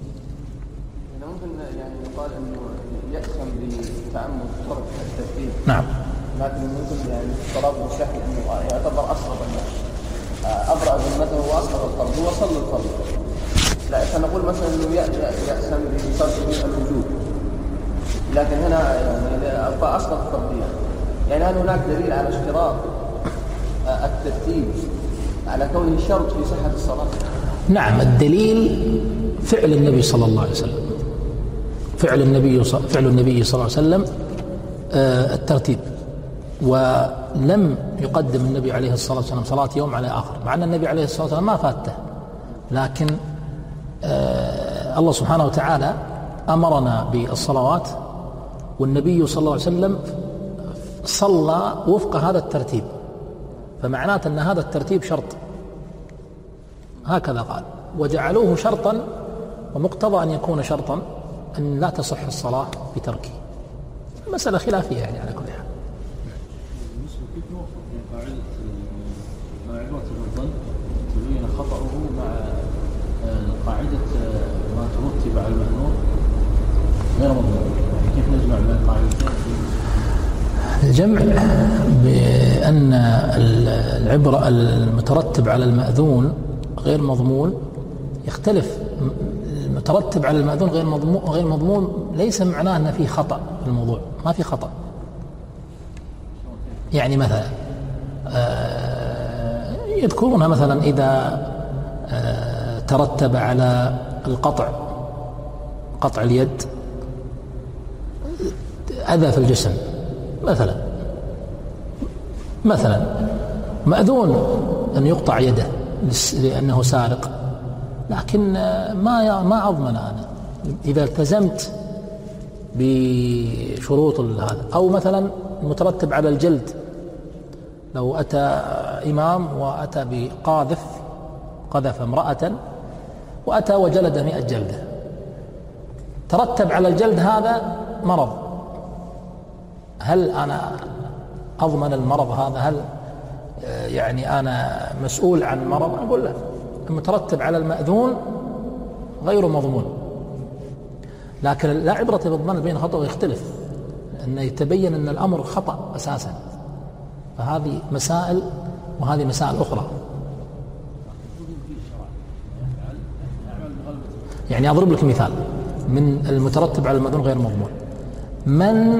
ممكن يعني يقال أنه يأثم بتعمد ترك الترتيب. نعم. لكن ممكن يعني الطلب بشكل أنه يعتبر أسقط الناس أبرأ ذمته وأسقط الفرض هو صلى الفرض. لا فنقول مثلا أنه يأثم بترك الوجوب، لكن هنا يعني فأسقط الفرضية. يعني هل هناك دليل على اشتراط الترتيب على كونه شرط في صحة الصلاة؟ نعم الدليل فعل النبي صلى الله عليه وسلم، فعل النبي فعل النبي صلى الله عليه وسلم الترتيب، ولم يقدم النبي عليه الصلاة والسلام صلاة يوم على آخر، مع أن النبي عليه الصلاة والسلام ما فاته، لكن الله سبحانه وتعالى أمرنا بالصلوات والنبي صلى الله عليه وسلم صلى وفق هذا الترتيب، فمعناته أن هذا الترتيب شرط، هكذا قال، وجعلوه شرطا ومقتضى أن يكون شرطا أن لا تصح الصلاة بتركه. مسألة خلافية يعني على كل حال. كيف نوفق في قاعدة ما عبرة بالظن تبين خطأه مع قاعدة ما ترتب على المأمور غير مضمون؟ كيف نجمع بين قاعدتين؟ الجمع بأن العبرة المترتب على المأذون غير مضمون يختلف. المترتب على المأذون غير مضمون غير مضمون ليس معناه أن في خطأ في الموضوع، ما في خطأ. يعني مثلا يذكرونها مثلا إذا ترتب على القطع قطع اليد أذى في الجسم مثلا مثلا مأذون أن يقطع يده لأنه سارق، لكن ما ما أضمن أنا إذا التزمت بشروط هذا. أو مثلا مترتب على الجلد، لو أتى إمام وأتى بقاذف قذف امرأة وأتى وجلد مئة جلدة، ترتب على الجلد هذا مرض، هل أنا أضمن المرض هذا؟ هل يعني أنا مسؤول عن مرض؟ أقول لا، المترتب على المأذون غير مضمون. لكن لا عبرة بالظن بين خطأ ويختلف، أن يتبين أن الأمر خطأ أساسا، فهذه مسائل وهذه مسائل أخرى. يعني أضرب لك مثال من المترتب على المأذون غير مضمون. من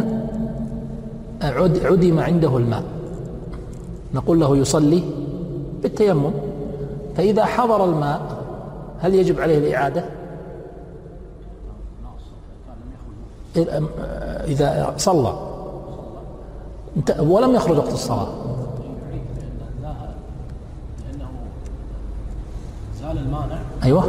عدم عنده الماء نقول له يصلي بالتيمم، فإذا حضر الماء هل يجب عليه الإعادة؟ إذا صلى ولم يخرج وقت الصلاة لأنه زال المانع. أيوة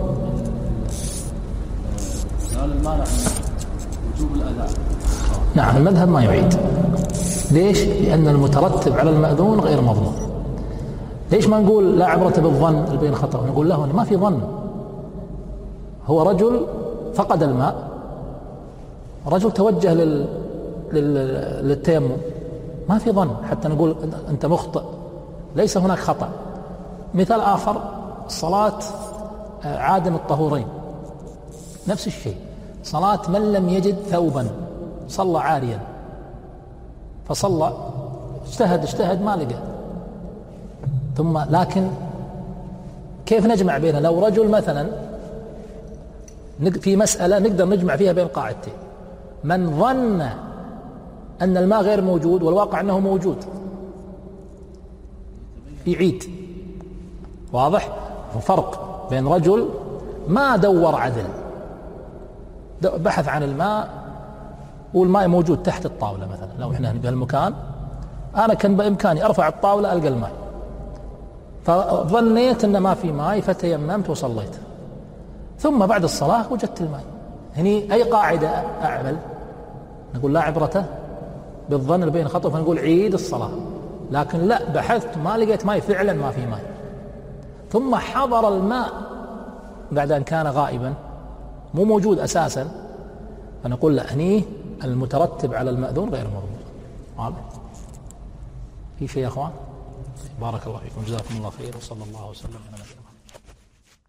زال المانع من وجوب الأذان. نعم المذهب ما يعيد. ليش؟ لأن المترتب على المأذون غير مضمون. ليش ما نقول لا عبرة بالظن البين خطأ؟ نقول له ما في ظن، هو رجل فقد الماء، رجل توجه لل... لل... للتيمم، ما في ظن حتى نقول أنت مخطئ، ليس هناك خطأ. مثال آخر صلاة عادم الطهورين، نفس الشيء، صلاة من لم يجد ثوبا صلى عاريا، فصلى اجتهد اجتهد ما لقى، ثم لكن كيف نجمع بينها؟ لو رجل مثلا في مسألة نقدر نجمع فيها بين قاعدتين، من ظن أن الماء غير موجود والواقع أنه موجود، يعيد. واضح؟ فرق بين رجل ما دور عدل، بحث عن الماء والماء موجود تحت الطاولة مثلا، لو احنا بهالمكان أنا كان بإمكاني أرفع الطاولة ألقى الماء، فظنيت أن ما في ماء فتيممت وصليت، ثم بعد الصلاة وجدت الماء. هني أي قاعدة أعمل؟ نقول لا عبرة بالظن بين خطأ فنقول عيد الصلاة. لكن لا، بحثت ما لقيت ماء، فعلا ما في ماء، ثم حضر الماء بعد أن كان غائبا مو موجود أساسا، فنقول لا، هني المترتب على المأذون غير مرغوب. واضح؟ في شيء يا أخوان؟ بارك الله فيكم، جزاكم الله خير، وصلى الله وسلم على نبينا محمد.